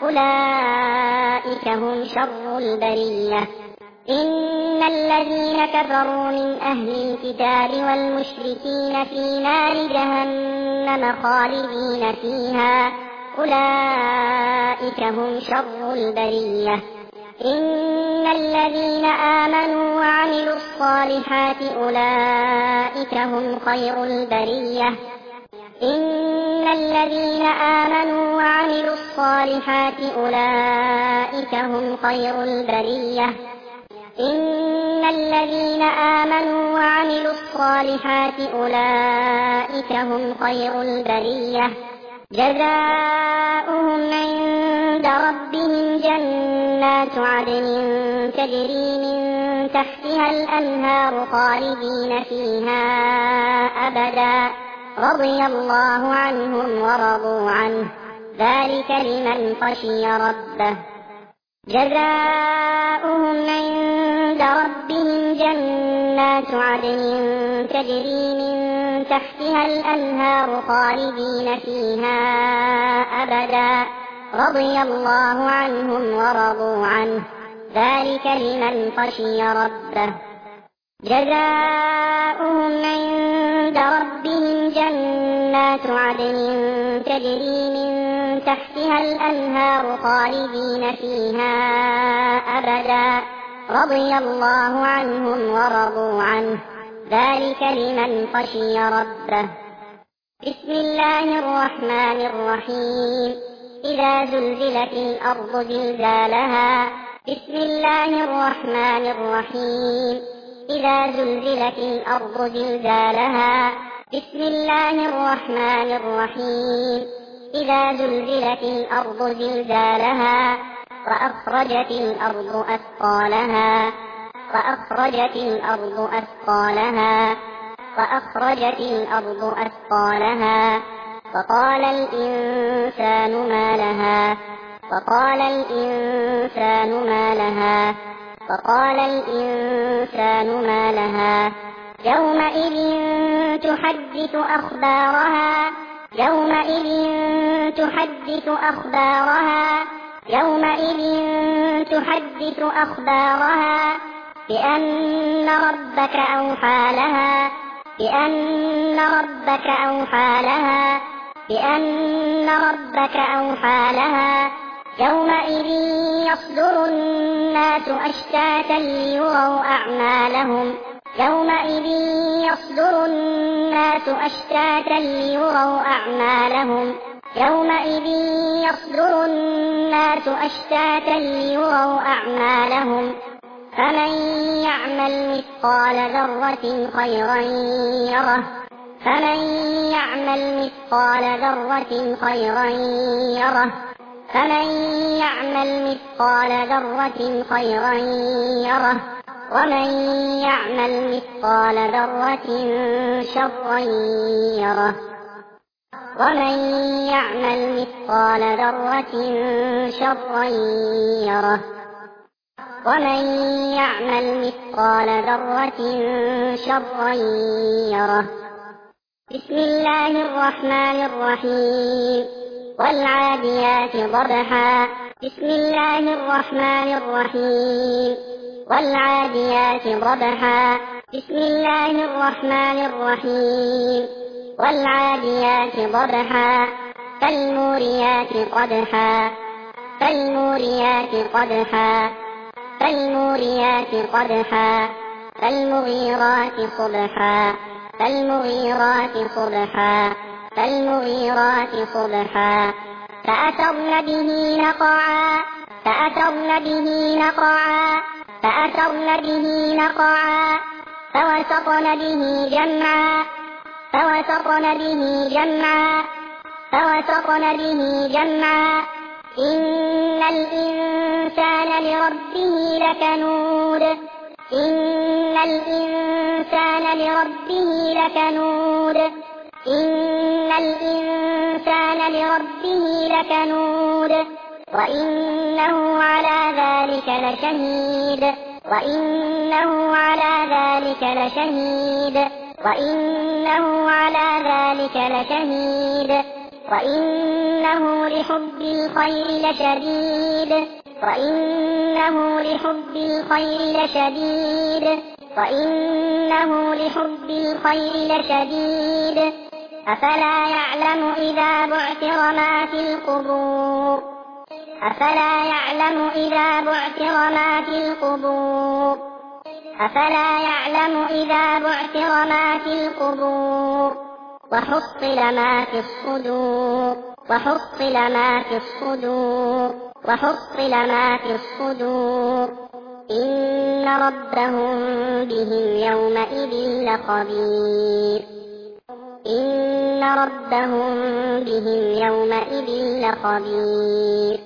أولئك هم شر البرية إن الذين كفروا من أهل الكتاب والمشركين في نار جهنم خالدين فيها أولئك هم شر البرية إن الذين آمنوا وعملوا الصالحات أولئك هم خير البرية إن الذين آمنوا وعملوا الصالحات أولئك هم خير البرية إن الذين آمنوا وعملوا الصالحات أولئك هم خير البرية جزاؤهم عند ربهم جنات عدن تجري من تحتها الأنهار خالدين فيها أبدا رضي الله عنهم ورضوا عنه ذلك لمن خشي ربه جزاؤهم عند ربهم جنات عدن تجري من تحتها الأنهار خالدين فيها أبدا رضي الله عنهم ورضوا عنه ذلك لمن خشي ربه جزاؤهم عند ربهم جنات عدن تجري من تحتها الأنهار خالدين فيها أبدا رضي الله عنهم ورضوا عنه ذلك لمن خشي ربه بسم الله الرحمن الرحيم إذا زلزلت الأرض زلزالها بسم الله الرحمن الرحيم إذا زلزلت الأرض زلزالها بسم الله الرحمن الرحيم إذا زلزلت الأرض زلزالها وأخرجت الأرض أثقالها وأخرجت الأرض أثقالها وأخرجت الأرض أثقالها وقال الإنسان ما لها وقال الإنسان ما لها وقال الإنسان ما لها يومئذ تحدث أخبارها يومئذ تحدث أخبارها يومئذ تحدث أخبارها بأن ربك أوحى لها بأن ربك أوحى لها بأن ربك أوحى لها يومئذ يصدر الناس أشتاتا ليروا أعمالهم يومئذ يصدر الناس أشتاتا ليروا أعمالهم يومئذ يصدر الناس أشتاتا ليروا أعمالهم فمن يعمل مثقال ذرة خيرا يره فمن يعمل مثقال ذرة خيرا يره فمن يعمل مثقال ذرة خيرا يره ومن يعمل مثقال ذرة شرا يره ومن يعمل مثقال ذرة شرا يره ومن يعمل مثقال ذرة شرا يره. بسم الله الرحمن الرحيم. والعاديات ضبحا. بسم الله الرحمن الرحيم. والعاديات ضبحا. بسم الله الرحمن الرحيم. والعاديات ضبحا. فالموريات قدحا. فالموريات قدحا. فالموريات قدحا. فالمغيرات صبحا. فالمغيرات صبحا. فالمغيرات صبحا. فأثرن به نقعا. فأثرن به نقعا. فأثرن به نقعا. فوسطن به جمعا. فوسطن به جمعا. فوسطن به جمعا. إن الإنسان لربه لكنود. إن الإنسان لربه لكنود. إن الإنسان لربه لكنود. وإنه على ذلك لشهيد. وإنه على ذلك لشهيد. وإنه على ذلك لشهيد. وإنه لحب الخير لشديد. وإنه لحب الخير لشديد. وإنه لحب الخير لشديد. أفلا يعلم إذا بعثر ما في القبور. أفلا يعلم إذا بعثر ما في القبور. أفلا يعلم إذا بعثر ما في القبور. وحصل ما في الصدور. وحصل ما في الصدور. وحصل ما في الصدور. إن ربهم بهم يومئذ لخبير. إن ربهم بهم يومئذ لخبير.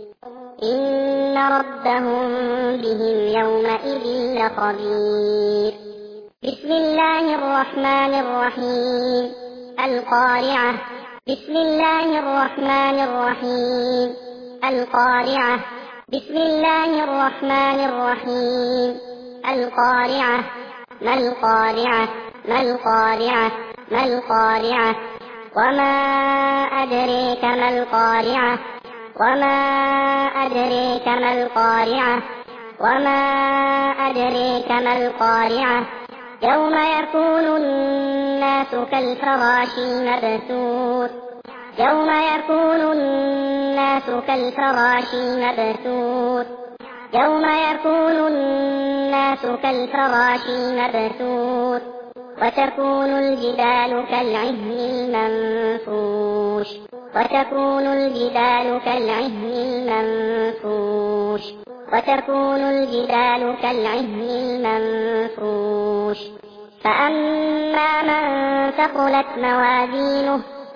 إن ربهم بهم يومئذ لخبير. بسم الله الرحمن الرحيم. القارعة. بسم الله الرحمن الرحيم. القارعة. بسم الله الرحمن الرحيم. القارعة. ما القارعة. ما القارعة. ما القارعة. وما أدريك ما القارعة. وما أدريك ما القارعة. وما أدريك ما القارعة. يوم يكون الناس كالفراش المبثوث. يوم يكون الناس كالفراش المبثوث. يوم يكون الناس كالفراش المبثوث. وتكون الجبال كالعهن المنفوش. وتكون الجبال كالعهن المنفوش. وتكون الجبال كالعهن المنفوش. فأما من ثقلت موازينه.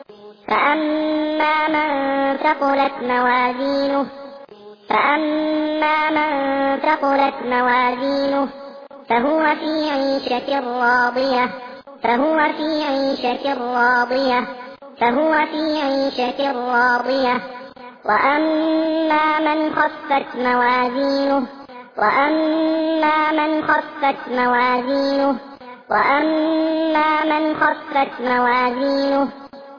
فأما من ثقلت موازينه. فأما من ثقلت موازينه فهو في عيشة راضية. فهو في عيشة راضية. فهو في عيشة راضية. وأما من خفت موازينه. وأما من خفت موازينه. وأما من خفت موازينه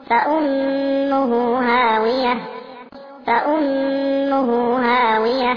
فأمه هاوية. فأمه هاوية.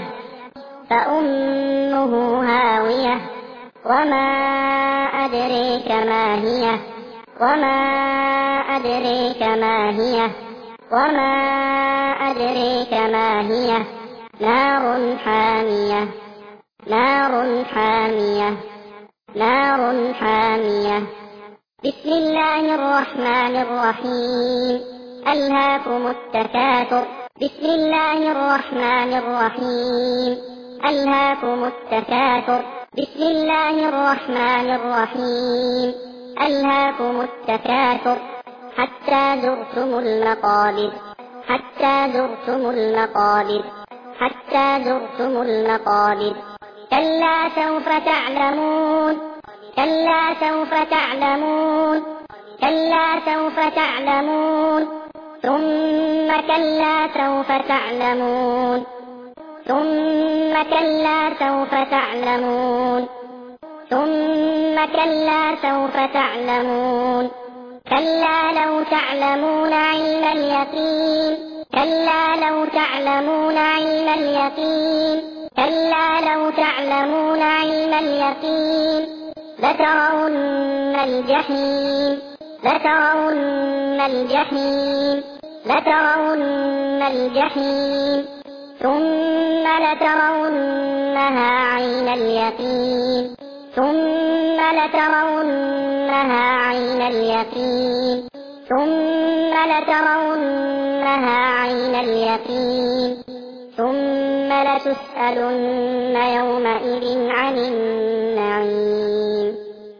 فأمه هاوية. وما أدريك ما هي. وما أدريك ما هي. وما أدريك ما هي. نار حامية. نار حامية. نار حامية. بسم الله الرحمن الرحيم. ألهاكم التكاثر. بسم الله الرحمن الرحيم. ألهاكم التكاثر. بسم الله الرحمن الرحيم. ألهاكم التكاثر حتى زرتم المقابر. حتى زرتم المقابر. حتى زرتم المقابر. كلا سوف تعلمون. كلا سوف تعلمون. كلا سوف تعلمون. ثم كلا سوف تعلمون. ثم كلا سوف تعلمون ثم كلا سوف تعلمون كلا لو تعلمون علم اليقين كلا لو تعلمون علم اليقين كلا لو تعلمون علم اليقين لترون الجحيم لترون الجحيم لترون الجحيم ثم لترونها عين اليقين ثم لترونها عين اليقين ثم لترونها عين اليقين ثم لتسألن يومئذ عن النعيم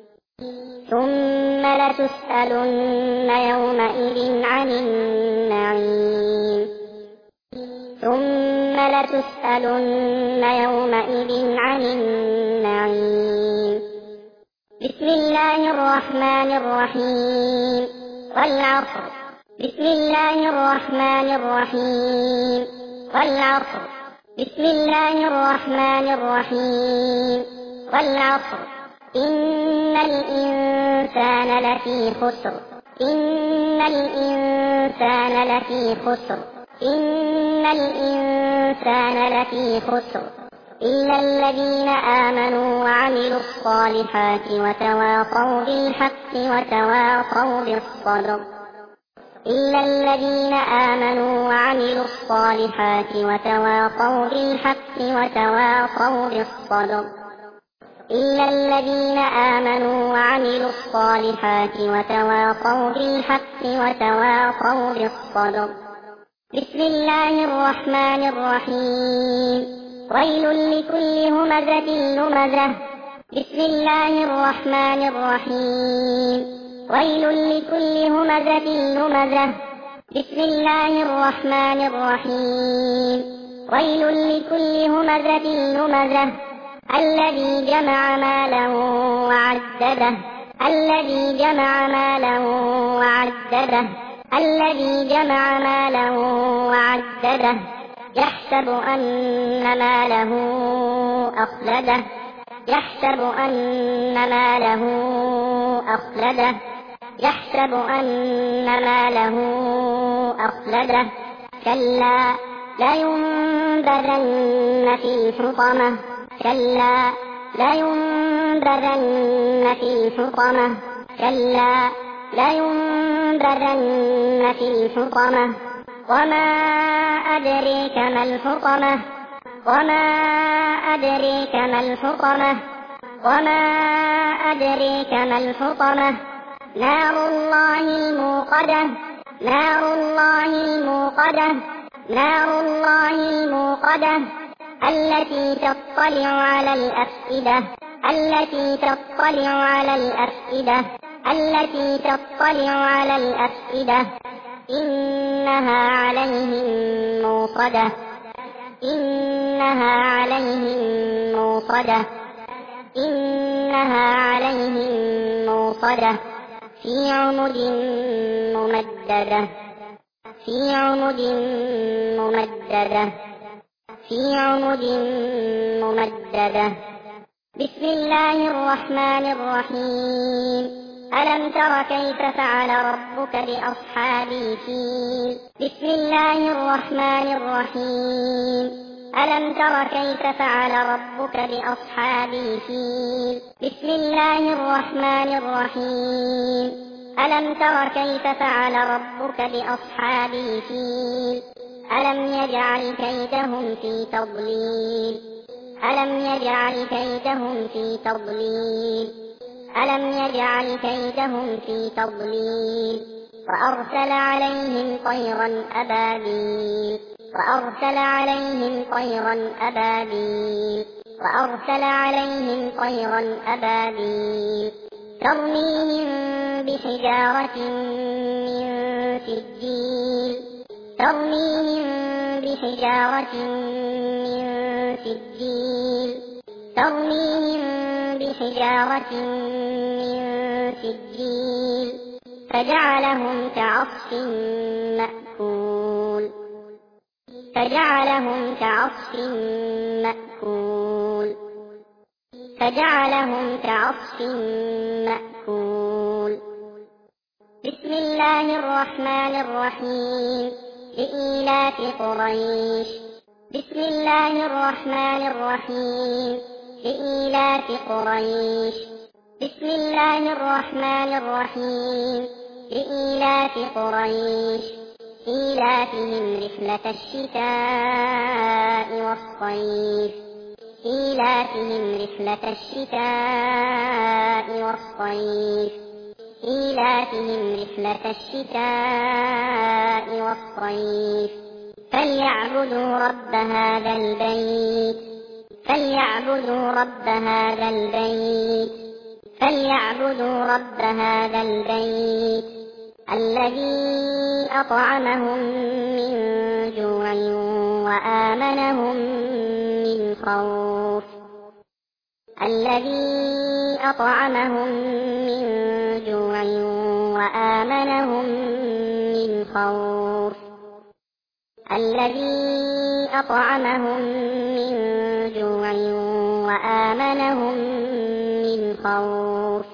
ثم لتسألن يومئذ عن النعيم ثم لتسألن يومئذ عن النعيم بسم الله الرحمن الرحيم والعصر بسم الله الرحمن الرحيم والعصر بسم الله الرحمن الرحيم والعصر إن الإنسان لفي خسر إن الإنسان لفي خسر إن الإنسان لفي خسر إلا الذين آمنوا وعملوا الصالحات وتواصوا بالحق وتواصوا بالصبر إلا الذين آمنوا وعملوا الصالحات وتواصوا بالحق وتواصوا بالصبر إلا الذين آمنوا وعملوا الصالحات وتواصوا بالحق وتواصوا بالصبر بسم الله الرحمن الرحيم ويل لكل همزة لمزة بسم الله الرحمن الرحيم ويل لكل همزة لمزة بسم الله الرحمن الرحيم ويل لكل همزة لمزة الذي جمع مالا وعدده الذي جمع مالا وعدده الذي جمع مالا وعدده يحسب أن ماله أخلده يحسب أن ماله أخلده يحسب أن ماله أخلده كلا لينبذن في الحطمة كلا لينبذن في الحطمة كلا لينبذن في الحطمة وما أدريك ما الحطمة وما أدريك ما الحطمة وما أدريك ما الحطمة نار الله الموقدة نار الله الموقدة نار الله الموقدة التي تطلع على الأفئدة التي تطلع على الأفئدة التي تطلع على الأفئدة إنها عليهم موصدة إنها عليهم موصدة إنها عليهم موصدة في عمد ممددة في عمد ممددة في عمد ممددة بسم الله الرحمن الرحيم ألم تر كيف فعل ربك بأصحاب الفيل بسم الله الرحمن الرحيم ألم تر كيف فعل ربك بأصحاب الفيل بسم الله الرحمن الرحيم ألم تر كيف فعل ربك بأصحاب الفيل ألم يجعل كيدهم في تضليل ألم يجعل كيدهم في تضليل ألم يجعل كيدهم في تضليل وأرسل عليهم طيرا أبابيل وأرسل عليهم طيرا أبابيل وأرسل عليهم طيرا أبابيل ترميهم بحجارة من سجيل ترميهم بحجارة من سجيل ترميهم بحجارة من سجيل فجعلهم كعصف مأكول فجعلهم كعصف مأكول فجعلهم كعصف مأكول. بسم الله الرحمن الرحيم. لإيلاف قريش. بسم الله الرحمن الرحيم. لإيلاف قريش. بسم الله الرحمن الرحيم. لإيلاف قريش. إيلافهم رحلة الشتاء والصيف. إيلافهم رحلة الشتاء والصيف. إيلافهم رحلة الشتاء والصيف. فليعبدوا رب هذا البيت. فليعبدوا رب هذا البيت. فليعبدوا رب هذا البيت الذي أطعمهم من جوع وآمنهم من خوف. الذي أطعمهم من جوع وآمنهم من خوف. الذي أطعمهم من جوع وآمنهم من خوف.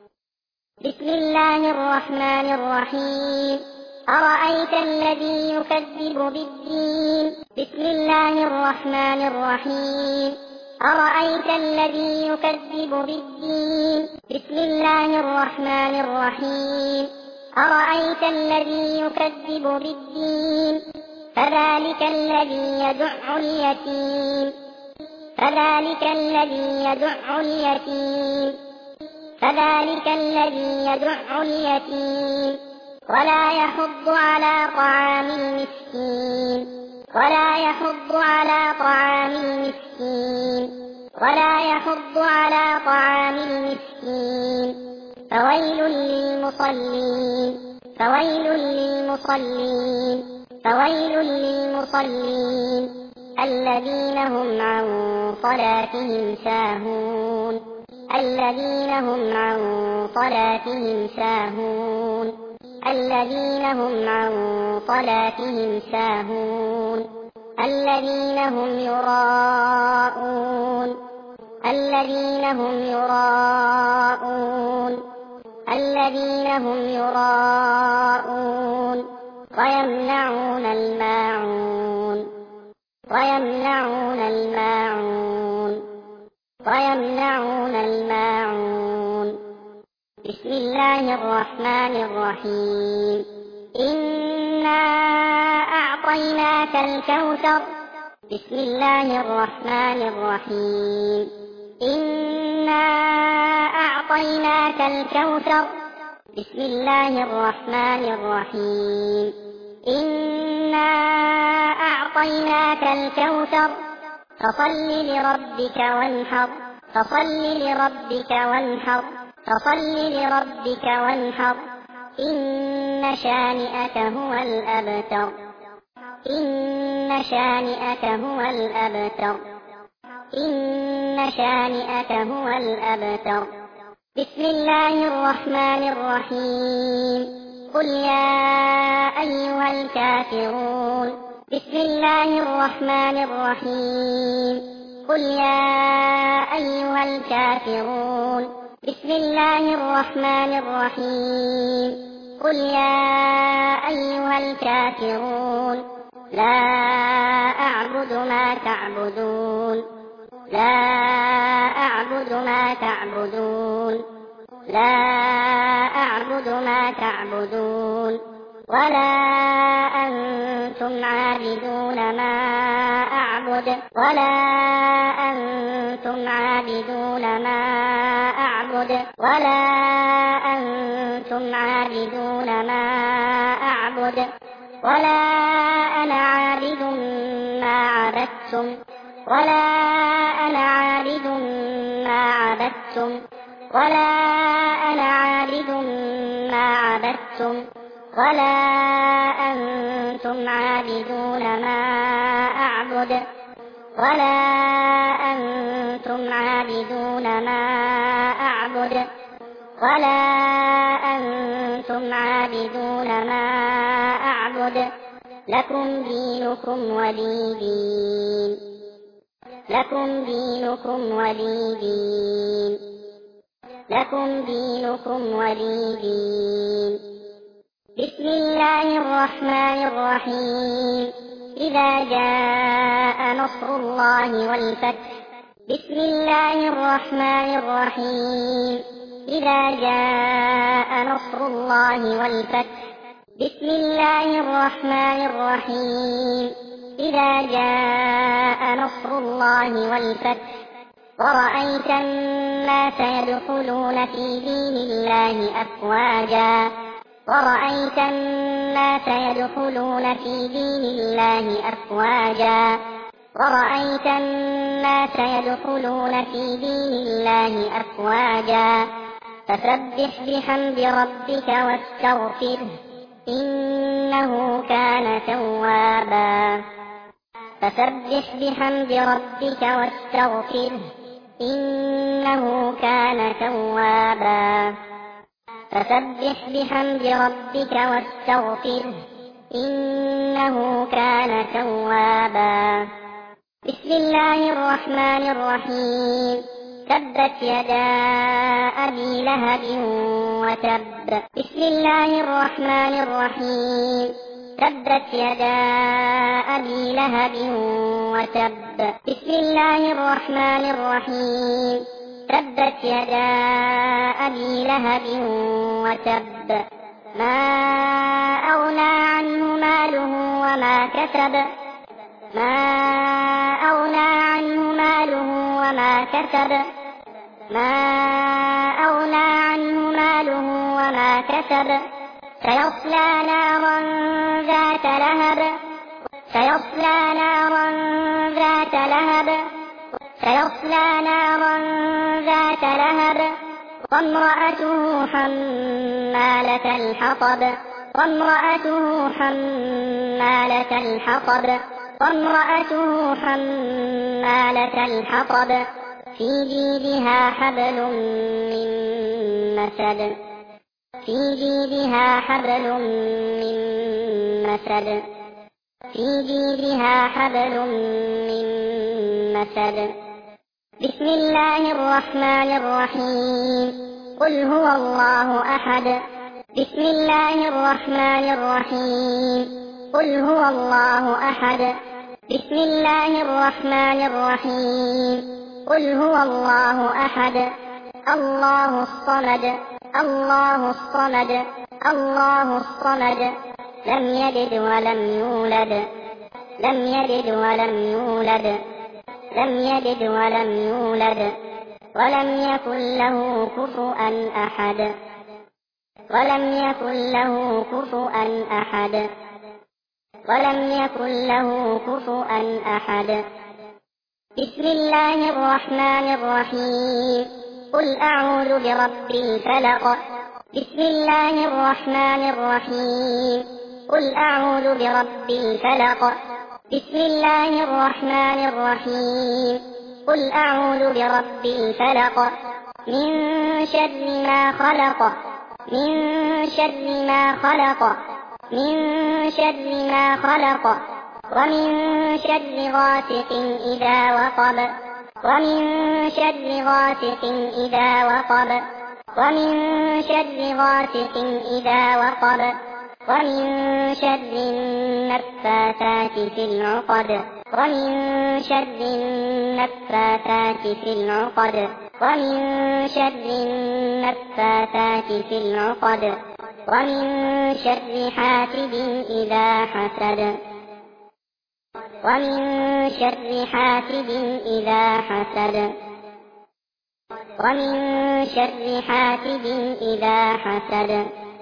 بسم الله الرحمن الرحيم. أرأيت الذي يكذب بالدين. بسم الله الرحمن الرحيم. أرأيت الذي يكذب بالدين. بسم الله الرحمن الرحيم. أرأيت الذي يكذب بالدين. فذلك الذي يدع اليتيم. فذلك الذي يدع اليتيم. فذلك الذي يدع اليتيم ولا يحض على طعام المسكين. ولا يحض على طعام المسكين. ولا يحض على طعام المسكين. فويل للمصلين. فويل للمصلين. فويل للمصلين الذين هم عن صلاتهم ساهون. الذين هم عن صلاتهم ساهون. الذين هم عن صلاتهم ساهون. الذين هم يراءون. الذين هم يراءون. الذين هم يراءون ويمنعون الماعون. ويمنعون الماعون. ويمنعون الماعون. بسم الله الرحمن الرحيم. إنا أعطيناك الكوثر. بسم الله الرحمن الرحيم. إنا أعطيناك الكوثر. بسم الله الرحمن الرحيم. إنا أعطيناك الكوثر. فصل لربك وانحر. فصل لربك وانحر. فصل لربك وانحر. إن شانئك هو الأبتر. إن شانئك هو الأبتر. إن شانئك هو الأبتر. بسم الله الرحمن الرحيم. قل يا أيها الكافرون. بسم الله الرحمن الرحيم. قل يا أيها الكافرون. بسم الله الرحمن الرحيم. قل يا أيها الكافرون. لا أعبد ما تعبدون. لا أعبد ما تعبدون. لا أعبد ما تعبدون ولا أنتم عابدون ما أعبد. ولا أنتم عابدون ما أعبد. ولا أنتم عابدون ما أعبد. ولا أنا عابد ما عبدتم. ولا أنا عابد ما عبدتم. ولا أنا عابد ما عبدتم. ولا أنتم عابدون ما أعبد. ولا أنتم عابدون ما أعبد. ولا أنتم عابدون ما أعبد. لكم دينكم ولي دين. لكم دينكم ولي دين. لكم دينكم ولي دين. بسم الله الرحمن الرحيم. إذا جاء نصر الله والفتح. بسم الله الرحمن الرحيم. إذا جاء نصر الله والفتح. بسم الله الرحمن الرحيم. إذا جاء نصر الله والفتح. ورأيت الناس يدخلون في دين الله أفواجا. ورأيت الناس يدخلون في دين الله أفواجا. ورأيت الناس يدخلون في دين الله أفواجا. فسبح بحمد ربك واستغفره إنه كان توابا. فسبح بحمد ربك واستغفره إنه كان توابا. فسبح بحمد ربك واستغفره إنه كان توابا. بسم الله الرحمن الرحيم. تبت يدا أبي لهب وتب. بسم الله الرحمن الرحيم. تبت يدا أبي لهب وتب. بسم الله الرحمن الرحيم. تبت يدا أبي لهب وتب. ما أغنى عنه ماله وما كسب. ما أغنى عنه ماله وما كسب. ما أغنى عنه ماله وما كسب. سيصلى نارا ذات لهب. سيصلى نارا ذات لهب. سيصلى نارا ذات لهب. وامرأته حمالة الحطب. وامرأته حمالة الحطب. وامرأته حمالة الحطب. في جيدها حبل من مسد. في جيدها حبل من مسد. في جيدها حبل من مسد. بسم الله الرحمن الرحيم. قل هو الله أحد. بسم الله الرحمن الرحيم. قل هو الله أحد. بسم الله الرحمن الرحيم. قل هو الله أحد. الله الصمد. الله الصمد. الله الصمد. لم يلد ولم يولد. لم يلد ولم يولد. لم يلد ولم يولد. ولم يكن له كفؤا أحد. ولم يكن له كفؤا أحد. ولم يكن له كفؤا أحد. بسم الله الرحمن الرحيم. قل أعوذ برب الفلق. بسم الله الرحمن الرحيم. قل أعوذ برب الفلق. بسم الله الرحمن الرحيم. قل أعوذ برب الفلق. من شر ما خلق. من شر ما خلق. من شر ما خلق. ومن شر غاسق إذا وقب. ومن شر غاسق إذا وقب. ومن شر غاسق إذا وقب. ومن شر النفاثات في العقد. ومن شر النفاثات في العقد. ومن شر النفاثات في العقد. ومن شر حاسد إذا حسد. ومن شر حاسد إذا حسد. ومن شر حاسد إذا حسد.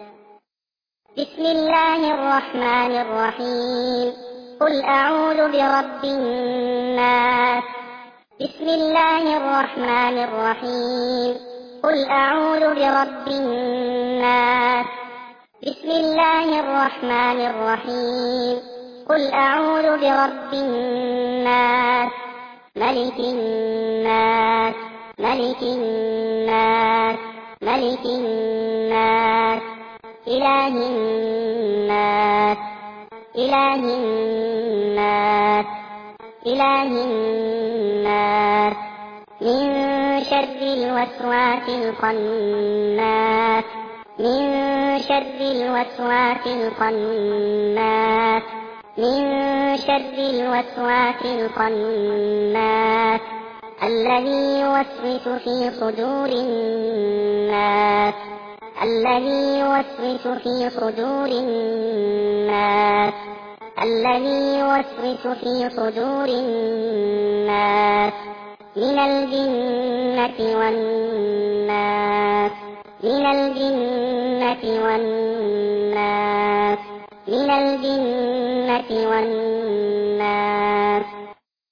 بسم الله الرحمن الرحيم. قل أعوذ برب الناس. بسم الله الرحمن الرحيم. قل أعوذ برب الناس. بسم الله الرحمن الرحيم. قل أعوذ برب الناس. ملك الناس. ملك الناس. ملك الناس. إله الناس. إله الناس إله الناس من شر الوسواس الخناس من شر الوسواس الخناس من شر الوسواس الخناس الذي يوسوس في صدور الناس الذي يوسوس في صدور الناس الذي يوسوس في صدور الناس من الجنة والناس من الجنة والناس من الجنة والناس